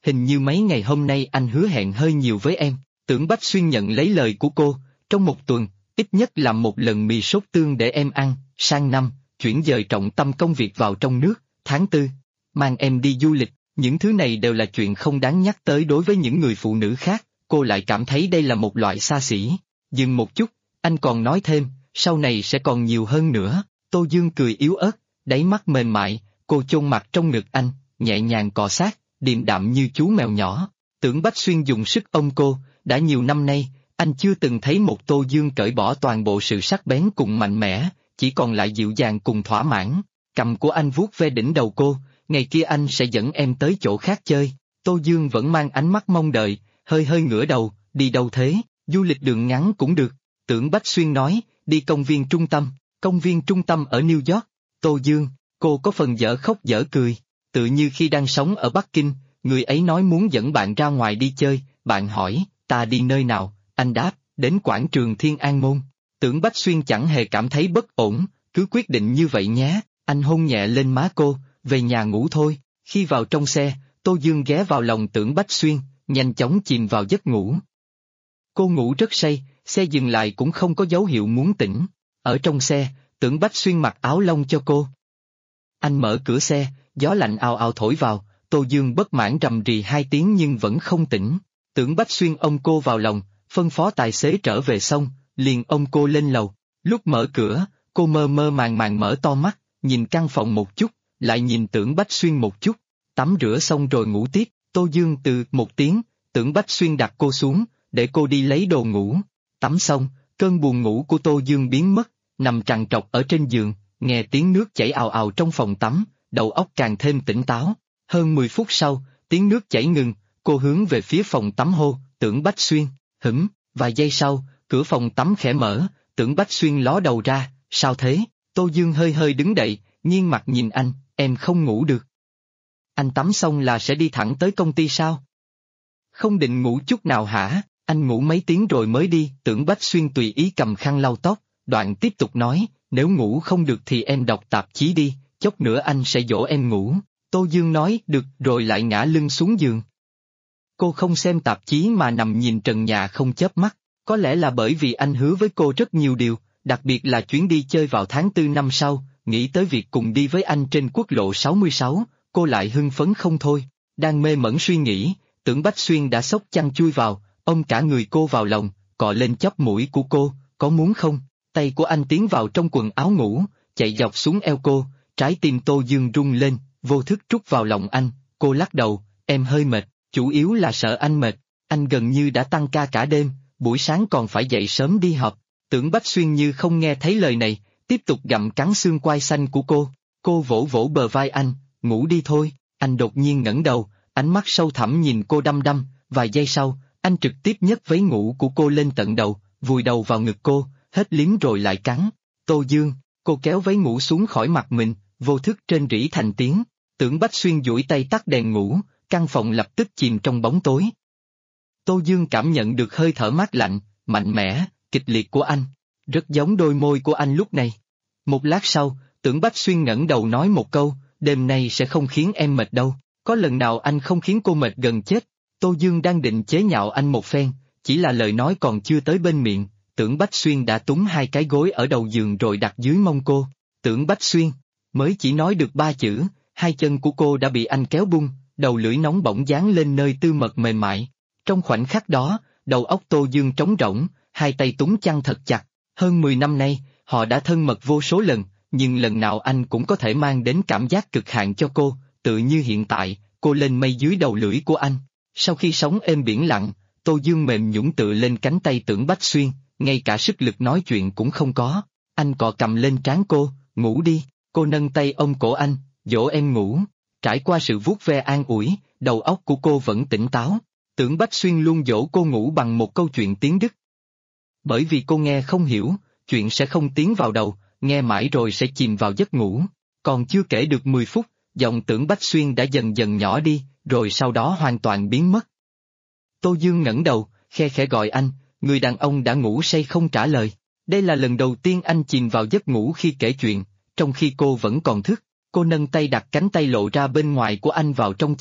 S1: hình như mấy ngày hôm nay anh hứa hẹn hơi nhiều với em. Tưởng Bách Xuyên nhận lấy lời của cô, trong một tuần, ít nhất làm một lần mì sốt tương để em ăn, sang năm, chuyển dời trọng tâm công việc vào trong nước, tháng 4, mang em đi du lịch, những thứ này đều là chuyện không đáng nhắc tới đối với những người phụ nữ khác, cô lại cảm thấy đây là một loại xa xỉ. Dừng một chút, anh còn nói thêm, sau này sẽ còn nhiều hơn nữa. Tô Dương cười yếu ớt, đáy mắt mềm mại, cô chôn mặt trong ngực anh, nhẹ nhàng cọ sát, điềm đạm như chú mèo nhỏ. Tưởng Bách Xuyên dùng sức ôm cô, đã nhiều năm nay, anh chưa từng thấy một Tô Dương cởi bỏ toàn bộ sự sắc bén cùng mạnh mẽ, chỉ còn lại dịu dàng cùng thỏa mãn. Cầm của anh vuốt ve đỉnh đầu cô, ngày kia anh sẽ dẫn em tới chỗ khác chơi. Tô Dương vẫn mang ánh mắt mong đợi, hơi hơi ngửa đầu, đi đâu thế, du lịch đường ngắn cũng được. Tưởng Bách Xuyên nói, đi công viên trung tâm ở New York. Tô Dương, cô có phần dở khóc dở cười, tự như khi đang sống ở Bắc Kinh, người ấy nói muốn dẫn bạn ra ngoài đi chơi, bạn hỏi, ta đi nơi nào, anh đáp, đến quảng trường Thiên An Môn. Tưởng Bách Xuyên chẳng hề cảm thấy bất ổn, cứ quyết định như vậy nhé, anh hôn nhẹ lên má cô, về nhà ngủ thôi. Khi vào trong xe, Tô Dương ghé vào lòng Tưởng Bách Xuyên, nhanh chóng chìm vào giấc ngủ. Cô ngủ rất say, xe dừng lại cũng không có dấu hiệu muốn tỉnh. Ở trong xe, Tưởng Bách Xuyên mặc áo lông cho cô. Anh mở cửa xe, gió lạnh ào ào thổi vào, Tô Dương bất mãn rầm rì 2 tiếng nhưng vẫn không tỉnh. Tưởng Bách Xuyên ôm cô vào lòng, phân phó tài xế trở về xong, liền ôm cô lên lầu. Lúc mở cửa, cô mơ mơ màng màng mở to mắt, nhìn căn phòng một chút, lại nhìn Tưởng Bách Xuyên một chút. Tắm rửa xong rồi ngủ tiếp, Tô Dương từ một tiếng, Tưởng Bách Xuyên đặt cô xuống, để cô đi lấy đồ ngủ. Tắm xong, cơn buồn ngủ của Tô Dương biến mất, nằm trằn trọc ở trên giường, nghe tiếng nước chảy ào ào trong phòng tắm, đầu óc càng thêm tỉnh táo. Hơn 10 phút sau, tiếng nước chảy ngừng, cô hướng về phía phòng tắm hô, Tưởng Bách Xuyên, vài giây sau, cửa phòng tắm khẽ mở, Tưởng Bách Xuyên ló đầu ra, sao thế? Tô Dương hơi hơi đứng dậy, nghiêng mặt nhìn anh, em không ngủ được. Anh tắm xong là sẽ đi thẳng tới công ty sao? Không định ngủ chút nào hả? Anh ngủ mấy tiếng rồi mới đi. Tưởng Bách Xuyên tùy ý cầm khăn lau tóc, đoạn tiếp tục nói, nếu ngủ không được thì em đọc tạp chí đi, chốc nữa anh sẽ dỗ em ngủ. Tô Dương nói, được, rồi lại ngã lưng xuống giường. Cô không xem tạp chí mà nằm nhìn trần nhà không chớp mắt, có lẽ là bởi vì anh hứa với cô rất nhiều điều, đặc biệt là chuyến đi chơi vào tháng 4 năm sau, nghĩ tới việc cùng đi với anh trên quốc lộ 66, cô lại hưng phấn không thôi. Đang mê mẩn suy nghĩ, Tưởng Bách Xuyên đã xốc chăn chui vào, ôm cả người cô vào lòng, cọ lên chóp mũi của cô, có muốn không? Tay của anh tiến vào trong quần áo ngủ, chạy dọc xuống eo cô, trái tim Tô Dương rung lên, vô thức trút vào lòng anh. Cô lắc đầu, em hơi mệt, chủ yếu là sợ anh mệt, anh gần như đã tăng ca cả đêm, buổi sáng còn phải dậy sớm đi họp. Tưởng Bách Xuyên như không nghe thấy lời này, tiếp tục gặm cắn xương quai xanh của cô vỗ vỗ bờ vai anh, ngủ đi thôi. Anh đột nhiên ngẩng đầu, ánh mắt sâu thẳm nhìn cô đăm đăm, vài giây sau, anh trực tiếp nhấc váy ngủ của cô lên tận đầu, vùi đầu vào ngực cô, hết liếm rồi lại cắn. Tô Dương, cô kéo váy ngủ xuống khỏi mặt mình, vô thức rên rỉ thành tiếng. Tưởng Bách Xuyên duỗi tay tắt đèn ngủ, căn phòng lập tức chìm trong bóng tối. Tô Dương cảm nhận được hơi thở mát lạnh, mạnh mẽ, kịch liệt của anh, rất giống đôi môi của anh lúc này. Một lát sau, Tưởng Bách Xuyên ngẩng đầu nói một câu, đêm nay sẽ không khiến em mệt đâu, có lần nào anh không khiến cô mệt gần chết? Tô Dương đang định chế nhạo anh một phen, chỉ là lời nói còn chưa tới bên miệng, Tưởng Bách Xuyên đã túm 2 cái gối ở đầu giường rồi đặt dưới mông cô. Tưởng Bách Xuyên, mới chỉ nói được 3 chữ, 2 chân của cô đã bị anh kéo bung, đầu lưỡi nóng bỏng dán lên nơi tư mật mềm mại. Trong khoảnh khắc đó, đầu óc Tô Dương trống rỗng, 2 tay túm chăn thật chặt. Hơn 10 năm nay, họ đã thân mật vô số lần, nhưng lần nào anh cũng có thể mang đến cảm giác cực hạn cho cô, tự như hiện tại, cô lên mây dưới đầu lưỡi của anh. Sau khi sóng êm biển lặng, Tô Dương mềm nhũn tựa lên cánh tay Tưởng Bách Xuyên, ngay cả sức lực nói chuyện cũng không có. Anh cọ cầm lên trán cô, ngủ đi. Cô nâng tay ôm cổ anh, dỗ em ngủ. Trải qua sự vuốt ve an ủi, đầu óc của cô vẫn tỉnh táo. Tưởng Bách Xuyên luôn dỗ cô ngủ bằng một câu chuyện tiếng Đức. Bởi vì cô nghe không hiểu, chuyện sẽ không tiến vào đầu, nghe mãi rồi sẽ chìm vào giấc ngủ. Còn chưa kể được 10 phút, giọng Tưởng Bách Xuyên đã dần dần nhỏ đi, rồi sau đó hoàn toàn biến mất. Tô Dương ngẩng đầu, khe khẽ gọi anh, người đàn ông đã ngủ say không trả lời. Đây là lần đầu tiên anh chìm vào giấc ngủ khi kể chuyện, trong khi cô vẫn còn thức. Cô nâng tay đặt cánh tay lộ ra bên ngoài của anh vào trong chăn,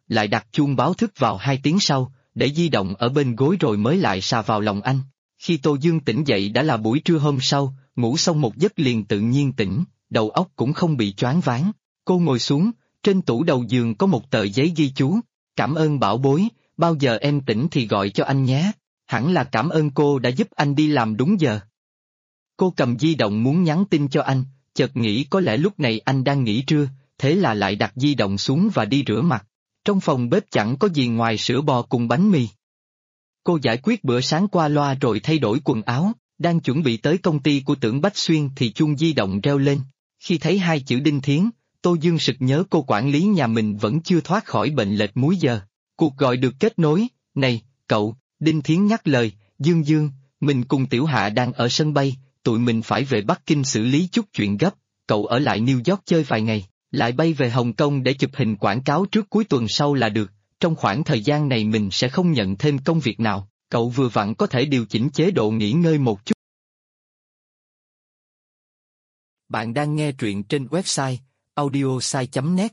S1: lại đặt chuông báo thức vào 2 tiếng sau, để di động ở bên gối rồi mới lại xà vào lòng anh. Khi Tô Dương tỉnh dậy đã là buổi trưa hôm sau, ngủ xong một giấc liền tự nhiên tỉnh, đầu óc cũng không bị choáng váng. Cô ngồi xuống, trên tủ đầu giường có một tờ giấy ghi chú, cảm ơn bảo bối, bao giờ em tỉnh thì gọi cho anh nhé, hẳn là cảm ơn cô đã giúp anh đi làm đúng giờ. Cô cầm di động muốn nhắn tin cho anh, chợt nghĩ có lẽ lúc này anh đang nghỉ trưa, thế là lại đặt di động xuống và đi rửa mặt. Trong phòng bếp chẳng có gì ngoài sữa bò cùng bánh mì. Cô giải quyết bữa sáng qua loa rồi thay đổi quần áo, đang chuẩn bị tới công ty của Tưởng Bách Xuyên thì chuông di động reo lên. Khi thấy 2 chữ Đinh Thiến, Tô Dương sực nhớ cô quản lý nhà mình vẫn chưa thoát khỏi bệnh lệch múi giờ. Cuộc gọi được kết nối, này, cậu, Đinh Thiến nhắc lời, Dương Dương, mình cùng Tiểu Hạ đang ở sân bay, tụi mình phải về Bắc Kinh xử lý chút chuyện gấp, cậu ở lại New York chơi vài ngày, lại bay về Hồng Kông để chụp hình quảng cáo trước cuối tuần sau là được, trong khoảng thời gian này mình sẽ không nhận thêm công việc nào, cậu vừa vặn có thể điều chỉnh chế độ nghỉ ngơi một chút. Bạn đang nghe truyện trên website audiosai.net.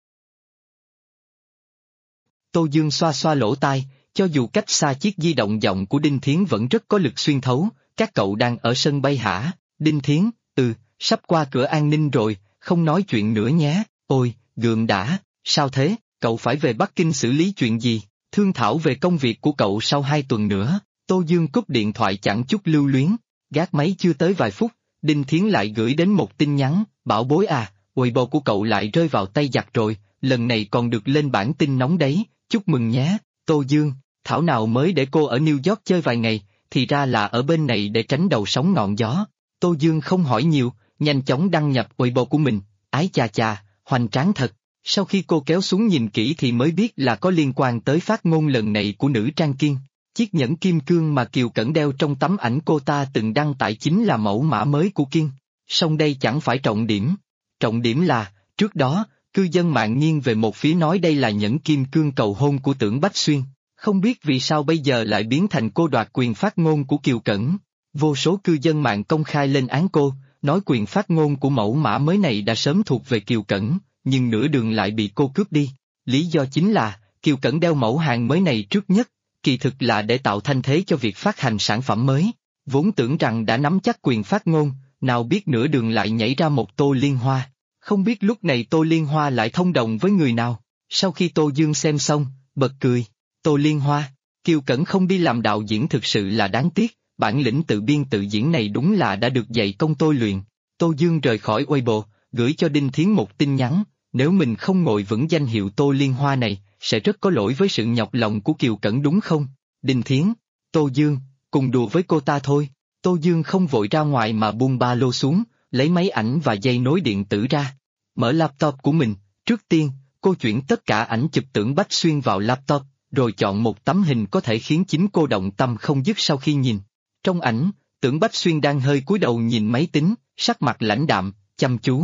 S1: Tô Dương xoa xoa lỗ tai, cho dù cách xa chiếc di động giọng của Đinh Thiến vẫn rất có lực xuyên thấu, các cậu đang ở sân bay hả? Đinh Thiến, sắp qua cửa an ninh rồi, không nói chuyện nữa nhé, ôi, gượng đã, sao thế, cậu phải về Bắc Kinh xử lý chuyện gì, thương thảo về công việc của cậu sau 2 tuần nữa, Tô Dương cúp điện thoại chẳng chút lưu luyến, gác máy chưa tới vài phút, Đinh Thiến lại gửi đến một tin nhắn, bảo bối à, Weibo của cậu lại rơi vào tay giặc rồi, lần này còn được lên bản tin nóng đấy, chúc mừng nhé, Tô Dương, thảo nào mới để cô ở New York chơi vài ngày, thì ra là ở bên này để tránh đầu sóng ngọn gió. Tô Dương không hỏi nhiều, nhanh chóng đăng nhập Weibo của mình, ái chà chà, hoành tráng thật. Sau khi cô kéo xuống nhìn kỹ thì mới biết là có liên quan tới phát ngôn lần này của nữ trang Kiên. Chiếc nhẫn kim cương mà Kiều Cẩn đeo trong tấm ảnh cô ta từng đăng tải chính là mẫu mã mới của Kiên. Song đây chẳng phải trọng điểm. Trọng điểm là, trước đó, cư dân mạng nghiêng về một phía nói đây là nhẫn kim cương cầu hôn của Tưởng Bách Xuyên. Không biết vì sao bây giờ lại biến thành cô đoạt quyền phát ngôn của Kiều Cẩn. Vô số cư dân mạng công khai lên án cô, nói quyền phát ngôn của mẫu mã mới này đã sớm thuộc về Kiều Cẩn, nhưng nửa đường lại bị cô cướp đi. Lý do chính là, Kiều Cẩn đeo mẫu hàng mới này trước nhất, kỳ thực là để tạo thanh thế cho việc phát hành sản phẩm mới. Vốn tưởng rằng đã nắm chắc quyền phát ngôn, nào biết nửa đường lại nhảy ra một Tô Liên Hoa. Không biết lúc này Tô Liên Hoa lại thông đồng với người nào. Sau khi Tô Dương xem xong, bật cười. Tô Liên Hoa, Kiều Cẩn không đi làm đạo diễn thực sự là đáng tiếc, bản lĩnh tự biên tự diễn này đúng là đã được dạy công tôi luyện. Tô Dương rời khỏi Weibo, gửi cho Đinh Thiến một tin nhắn, nếu mình không ngồi vững danh hiệu Tô Liên Hoa này, sẽ rất có lỗi với sự nhọc lòng của Kiều Cẩn đúng không? Đinh Thiến, Tô Dương, cùng đùa với cô ta thôi. Tô Dương không vội ra ngoài mà buông ba lô xuống, lấy máy ảnh và dây nối điện tử ra. Mở laptop của mình, trước tiên, cô chuyển tất cả ảnh chụp Tưởng Bách Xuyên vào laptop, rồi chọn một tấm hình có thể khiến chính cô động tâm không dứt sau khi nhìn. Trong ảnh, Tưởng Bách Xuyên đang hơi cúi đầu nhìn máy tính, sắc mặt lãnh đạm, chăm chú.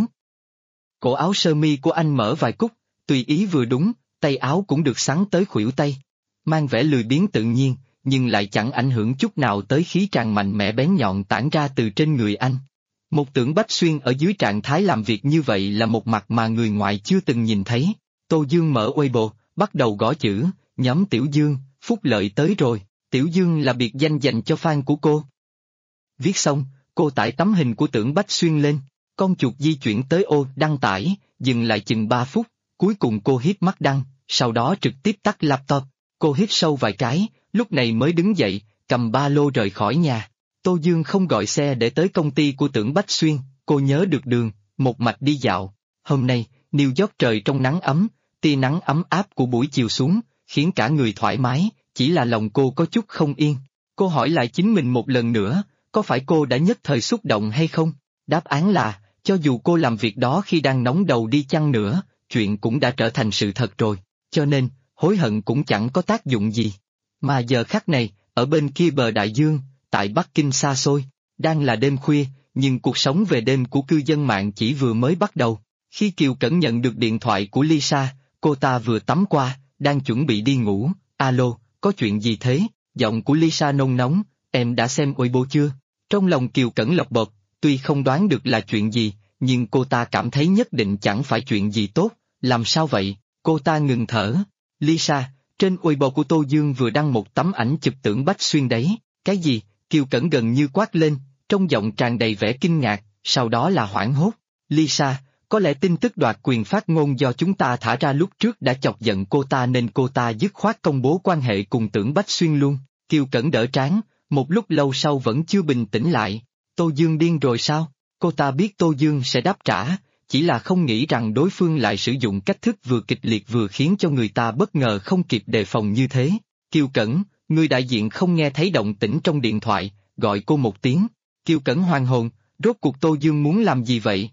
S1: Cổ áo sơ mi của anh mở vài cúc, tùy ý vừa đúng, tay áo cũng được xắn tới khuỷu tay. Mang vẻ lười biếng tự nhiên, nhưng lại chẳng ảnh hưởng chút nào tới khí tràn mạnh mẽ bén nhọn tản ra từ trên người anh. Một Tưởng Bách Xuyên ở dưới trạng thái làm việc như vậy là một mặt mà người ngoài chưa từng nhìn thấy. Tô Dương mở Weibo, bắt đầu gõ chữ, nhóm Tiểu Dương, phúc lợi tới rồi. Tiểu Dương là biệt danh dành cho fan của cô. Viết xong, cô tải tấm hình của Tưởng Bách Xuyên lên, con chuột di chuyển tới ô đăng tải, dừng lại chừng 3 phút, cuối cùng cô hiếp mắt đăng, sau đó trực tiếp tắt laptop. Cô hít sâu vài cái, lúc này mới đứng dậy, cầm ba lô rời khỏi nhà. Tô Dương không gọi xe để tới công ty của Tưởng Bách Xuyên, cô nhớ được đường, một mạch đi dạo. Hôm nay, New York trời trong nắng ấm, tia nắng ấm áp của buổi chiều xuống, khiến cả người thoải mái, chỉ là lòng cô có chút không yên. Cô hỏi lại chính mình một lần nữa, có phải cô đã nhất thời xúc động hay không? Đáp án là, cho dù cô làm việc đó khi đang nóng đầu đi chăng nữa, chuyện cũng đã trở thành sự thật rồi, cho nên, hối hận cũng chẳng có tác dụng gì. Mà giờ khắc này, ở bên kia bờ đại dương, tại Bắc Kinh xa xôi, đang là đêm khuya, nhưng cuộc sống về đêm của cư dân mạng chỉ vừa mới bắt đầu. Khi Kiều Cẩn nhận được điện thoại của Lisa, cô ta vừa tắm qua, đang chuẩn bị đi ngủ. Alo, có chuyện gì thế? Giọng của Lisa nôn nóng, em đã xem Weibo chưa? Trong lòng Kiều Cẩn lộc bộc, tuy không đoán được là chuyện gì, nhưng cô ta cảm thấy nhất định chẳng phải chuyện gì tốt. Làm sao vậy? Cô ta ngừng thở. Lisa, trên Weibo của Tô Dương vừa đăng một tấm ảnh chụp Tưởng Bách Xuyên đấy. Cái gì? Kiều Cẩn gần như quát lên, trong giọng tràn đầy vẻ kinh ngạc, sau đó là hoảng hốt. Lisa, có lẽ tin tức đoạt quyền phát ngôn do chúng ta thả ra lúc trước đã chọc giận cô ta nên cô ta dứt khoát công bố quan hệ cùng Tưởng Bách Xuyên luôn. Kiều Cẩn đỡ trán, một lúc lâu sau vẫn chưa bình tĩnh lại. Tô Dương điên rồi sao? Cô ta biết Tô Dương sẽ đáp trả, chỉ là không nghĩ rằng đối phương lại sử dụng cách thức vừa kịch liệt vừa khiến cho người ta bất ngờ không kịp đề phòng như thế. Kiều Cẩn, người đại diện không nghe thấy động tĩnh trong điện thoại, gọi cô một tiếng. Kiều Cẩn hoàn hồn, rốt cuộc Tô Dương muốn làm gì vậy?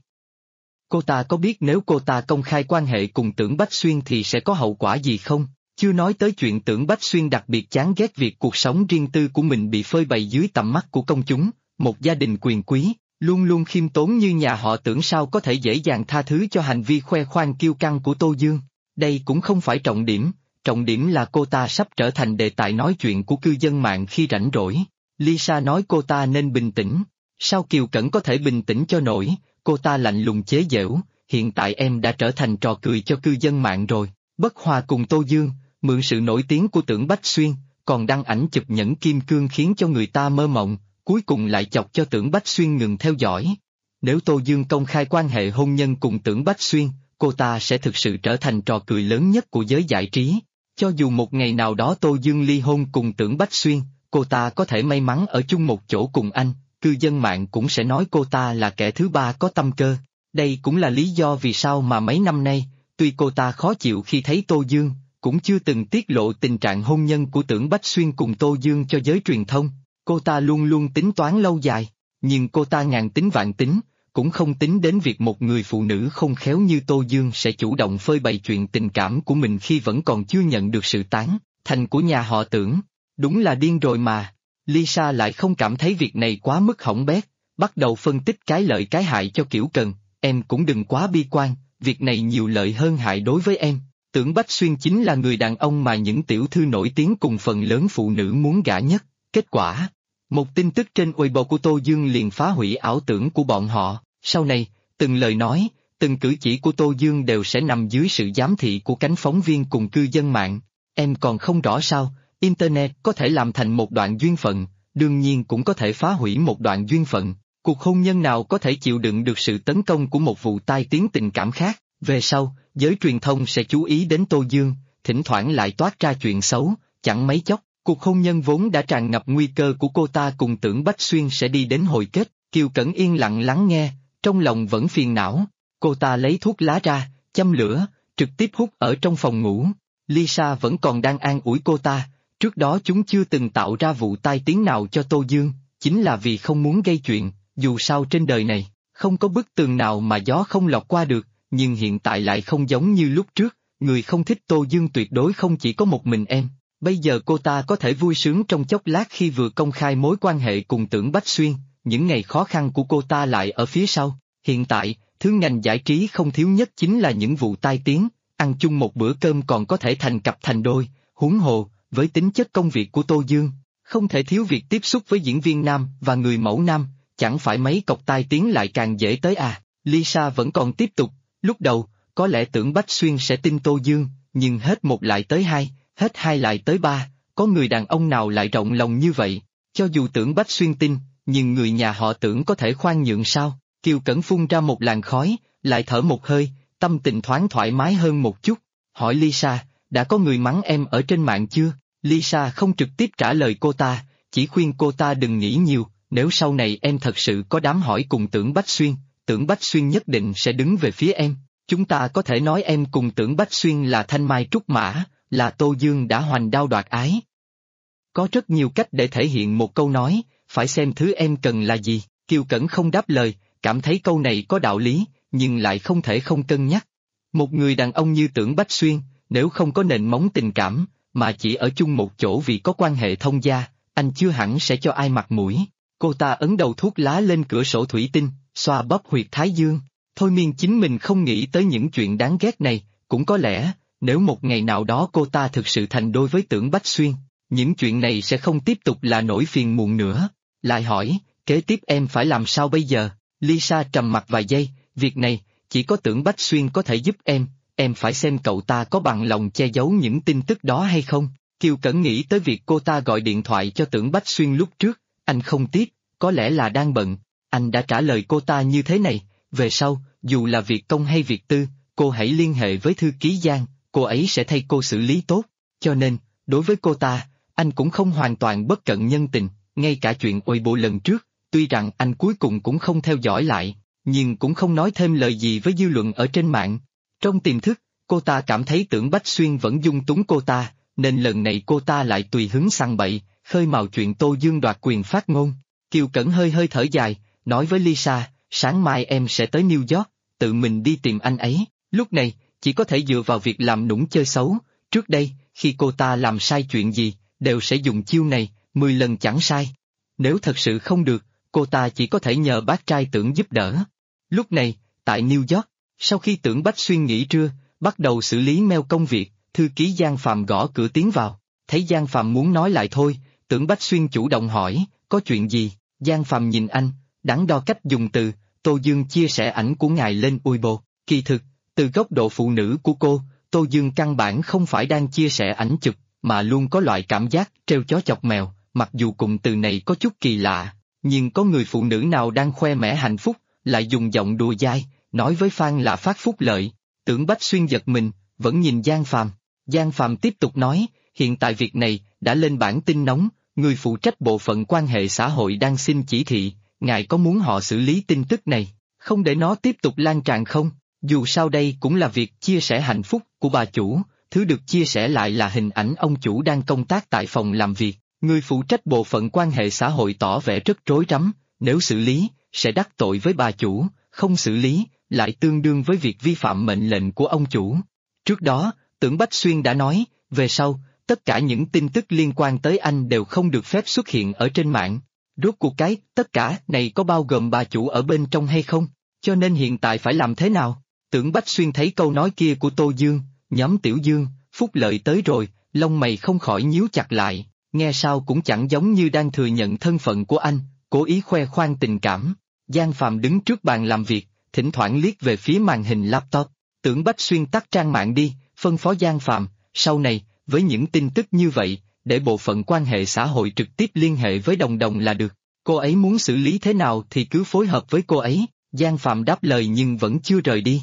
S1: Cô ta có biết nếu cô ta công khai quan hệ cùng Tưởng Bách Xuyên thì sẽ có hậu quả gì không? Chưa nói tới chuyện Tưởng Bách Xuyên đặc biệt chán ghét việc cuộc sống riêng tư của mình bị phơi bày dưới tầm mắt của công chúng, một gia đình quyền quý, luôn luôn khiêm tốn như nhà họ Tưởng sao có thể dễ dàng tha thứ cho hành vi khoe khoang kiêu căng của Tô Dương. Đây cũng không phải trọng điểm là cô ta sắp trở thành đề tài nói chuyện của cư dân mạng khi rảnh rỗi. Lisa nói cô ta nên bình tĩnh. Sao Kiều Cẩn có thể bình tĩnh cho nổi? Cô ta lạnh lùng chế giễu, hiện tại em đã trở thành trò cười cho cư dân mạng rồi. Bất hòa cùng Tô Dương, mượn sự nổi tiếng của Tưởng Bách Xuyên, còn đăng ảnh chụp nhẫn kim cương khiến cho người ta mơ mộng, cuối cùng lại chọc cho Tưởng Bách Xuyên ngừng theo dõi. Nếu Tô Dương công khai quan hệ hôn nhân cùng Tưởng Bách Xuyên, cô ta sẽ thực sự trở thành trò cười lớn nhất của giới giải trí. Cho dù một ngày nào đó Tô Dương ly hôn cùng Tưởng Bách Xuyên, cô ta có thể may mắn ở chung một chỗ cùng anh, cư dân mạng cũng sẽ nói cô ta là kẻ thứ ba có tâm cơ. Đây cũng là lý do vì sao mà mấy năm nay, tuy cô ta khó chịu khi thấy Tô Dương, cũng chưa từng tiết lộ tình trạng hôn nhân của Tưởng Bách Xuyên cùng Tô Dương cho giới truyền thông. Cô ta luôn luôn tính toán lâu dài, nhưng cô ta ngàn tính vạn tính, cũng không tính đến việc một người phụ nữ không khéo như Tô Dương sẽ chủ động phơi bày chuyện tình cảm của mình khi vẫn còn chưa nhận được sự tán thành của nhà họ Tưởng. Đúng là điên rồi mà. Lisa lại không cảm thấy việc này quá mức hỏng bét, bắt đầu phân tích cái lợi cái hại cho Kiều Cần. Em cũng đừng quá bi quan, việc này nhiều lợi hơn hại đối với em. Tưởng Bách Xuyên chính là người đàn ông mà những tiểu thư nổi tiếng cùng phần lớn phụ nữ muốn gả nhất. Kết quả, một tin tức trên Weibo của Tô Dương liền phá hủy ảo tưởng của bọn họ. Sau này, từng lời nói, từng cử chỉ của Tô Dương đều sẽ nằm dưới sự giám thị của cánh phóng viên cùng cư dân mạng. Em còn không rõ sao, Internet có thể làm thành một đoạn duyên phận, đương nhiên cũng có thể phá hủy một đoạn duyên phận. Cuộc hôn nhân nào có thể chịu đựng được sự tấn công của một vụ tai tiếng tình cảm khác? Về sau, giới truyền thông sẽ chú ý đến Tô Dương, thỉnh thoảng lại toát ra chuyện xấu, chẳng mấy chốc, cuộc hôn nhân vốn đã tràn ngập nguy cơ của cô ta cùng Tưởng Bách Xuyên sẽ đi đến hồi kết. Kiều Cẩn yên lặng lắng nghe, trong lòng vẫn phiền não. Cô ta lấy thuốc lá ra, châm lửa, trực tiếp hút ở trong phòng ngủ. Lisa vẫn còn đang an ủi cô ta, trước đó chúng chưa từng tạo ra vụ tai tiếng nào cho Tô Dương, chính là vì không muốn gây chuyện, dù sao trên đời này, không có bức tường nào mà gió không lọt qua được, nhưng hiện tại lại không giống như lúc trước, người không thích Tô Dương tuyệt đối không chỉ có một mình em. Bây giờ cô ta có thể vui sướng trong chốc lát khi vừa công khai mối quan hệ cùng Tưởng Bách Xuyên, những ngày khó khăn của cô ta lại ở phía sau. Hiện tại, thứ ngành giải trí không thiếu nhất chính là những vụ tai tiếng, ăn chung một bữa cơm còn có thể thành cặp thành đôi, huống hồ, với tính chất công việc của Tô Dương, không thể thiếu việc tiếp xúc với diễn viên nam và người mẫu nam, chẳng phải mấy cọc tai tiếng lại càng dễ tới à. Lisa vẫn còn tiếp tục, lúc đầu, có lẽ Tưởng Bách Xuyên sẽ tin Tô Dương, nhưng hết một lại tới hai, hết hai lại tới ba, có người đàn ông nào lại rộng lòng như vậy? Cho dù Tưởng Bách Xuyên tin, nhưng người nhà họ Tưởng có thể khoan nhượng sao? Kiều Cẩn phun ra một làn khói, lại thở một hơi, tâm tình thoáng thoải mái hơn một chút. Hỏi Lisa, đã có người mắng em ở trên mạng chưa? Lisa không trực tiếp trả lời cô ta, chỉ khuyên cô ta đừng nghĩ nhiều, nếu sau này em thật sự có đám hỏi cùng Tưởng Bách Xuyên, Tưởng Bách Xuyên nhất định sẽ đứng về phía em. Chúng ta có thể nói em cùng Tưởng Bách Xuyên là thanh mai trúc mã, là Tô Dương đã hoành đao đoạt ái. Có rất nhiều cách để thể hiện một câu nói, phải xem thứ em cần là gì. Kiều Cẩn không đáp lời, cảm thấy câu này có đạo lý, nhưng lại không thể không cân nhắc. Một người đàn ông như Tưởng Bách Xuyên, nếu không có nền móng tình cảm, mà chỉ ở chung một chỗ vì có quan hệ thông gia, anh chưa hẳn sẽ cho ai mặt mũi. Cô ta ấn đầu thuốc lá lên cửa sổ thủy tinh, xoa bóp huyệt thái dương, thôi miên chính mình không nghĩ tới những chuyện đáng ghét này. Cũng có lẽ, nếu một ngày nào đó cô ta thực sự thành đôi với Tưởng Bách Xuyên, những chuyện này sẽ không tiếp tục là nỗi phiền muộn nữa. Lại hỏi, kế tiếp em phải làm sao bây giờ? Lisa trầm mặc vài giây, việc này, chỉ có Tưởng Bách Xuyên có thể giúp em, em phải xem cậu ta có bằng lòng che giấu những tin tức đó hay không. Kiều Cẩn nghĩ tới việc cô ta gọi điện thoại cho Tưởng Bách Xuyên lúc trước, anh không tiếp, có lẽ là đang bận. Anh đã trả lời cô ta như thế này, về sau, dù là việc công hay việc tư, cô hãy liên hệ với thư ký Giang, cô ấy sẽ thay cô xử lý tốt. Cho nên, đối với cô ta, anh cũng không hoàn toàn bất cận nhân tình, ngay cả chuyện ôi bộ lần trước, tuy rằng anh cuối cùng cũng không theo dõi lại, nhưng cũng không nói thêm lời gì với dư luận ở trên mạng. Trong tiềm thức, cô ta cảm thấy Tưởng Bách Xuyên vẫn dung túng cô ta, nên lần này cô ta lại tùy hứng săn bậy, khơi mào chuyện Tô Dương đoạt quyền phát ngôn. Kiều Cẩn hơi hơi thở dài, nói với Lisa, sáng mai em sẽ tới New York, tự mình đi tìm anh ấy. Lúc này, chỉ có thể dựa vào việc làm nũng chơi xấu. Trước đây, khi cô ta làm sai chuyện gì, đều sẽ dùng chiêu này, 10 lần chẳng sai. Nếu thật sự không được, cô ta chỉ có thể nhờ bác trai Tưởng giúp đỡ. Lúc này, tại New York, sau khi Tưởng Bách Xuyên nghỉ trưa, bắt đầu xử lý mail công việc, thư ký Giang Phạm gõ cửa tiến vào. Thấy Giang Phạm muốn nói lại thôi, Tưởng Bách Xuyên chủ động hỏi, có chuyện gì? Giang Phạm nhìn anh, đắn đo cách dùng từ, Tô Dương chia sẻ ảnh của ngài lên Weibo. Kỳ thực, từ góc độ phụ nữ của cô, Tô Dương căn bản không phải đang chia sẻ ảnh chụp, mà luôn có loại cảm giác trêu chó chọc mèo, mặc dù cụm từ này có chút kỳ lạ, nhưng có người phụ nữ nào đang khoe mẽ hạnh phúc, lại dùng giọng đùa dai, nói với fan là phát phúc lợi. Tưởng Bách Xuyên giật mình, vẫn nhìn Giang Phạm. Giang Phạm tiếp tục nói, hiện tại việc này đã lên bản tin nóng, người phụ trách bộ phận quan hệ xã hội đang xin chỉ thị, ngài có muốn họ xử lý tin tức này, không để nó tiếp tục lan tràn không? Dù sao đây cũng là việc chia sẻ hạnh phúc của bà chủ, thứ được chia sẻ lại là hình ảnh ông chủ đang công tác tại phòng làm việc. Người phụ trách bộ phận quan hệ xã hội tỏ vẻ rất rối rắm, nếu xử lý, sẽ đắc tội với bà chủ, không xử lý, lại tương đương với việc vi phạm mệnh lệnh của ông chủ. Trước đó, Tưởng Bách Xuyên đã nói, về sau, tất cả những tin tức liên quan tới anh đều không được phép xuất hiện ở trên mạng. Rốt cuộc tất cả này có bao gồm bà chủ ở bên trong hay không? Cho nên hiện tại phải làm thế nào? Tưởng Bách Xuyên thấy câu nói kia của Tô Dương, nhóm Tiểu Dương, phúc lợi tới rồi, lông mày không khỏi nhíu chặt lại, nghe sao cũng chẳng giống như đang thừa nhận thân phận của anh, cố ý khoe khoang tình cảm. Giang Phạm đứng trước bàn làm việc, thỉnh thoảng liếc về phía màn hình laptop. Tưởng Bách Xuyên tắt trang mạng đi, phân phó Giang Phạm, sau này, với những tin tức như vậy, để bộ phận quan hệ xã hội trực tiếp liên hệ với Đồng Đồng là được. Cô ấy muốn xử lý thế nào thì cứ phối hợp với cô ấy. Giang Phạm đáp lời nhưng vẫn chưa rời đi.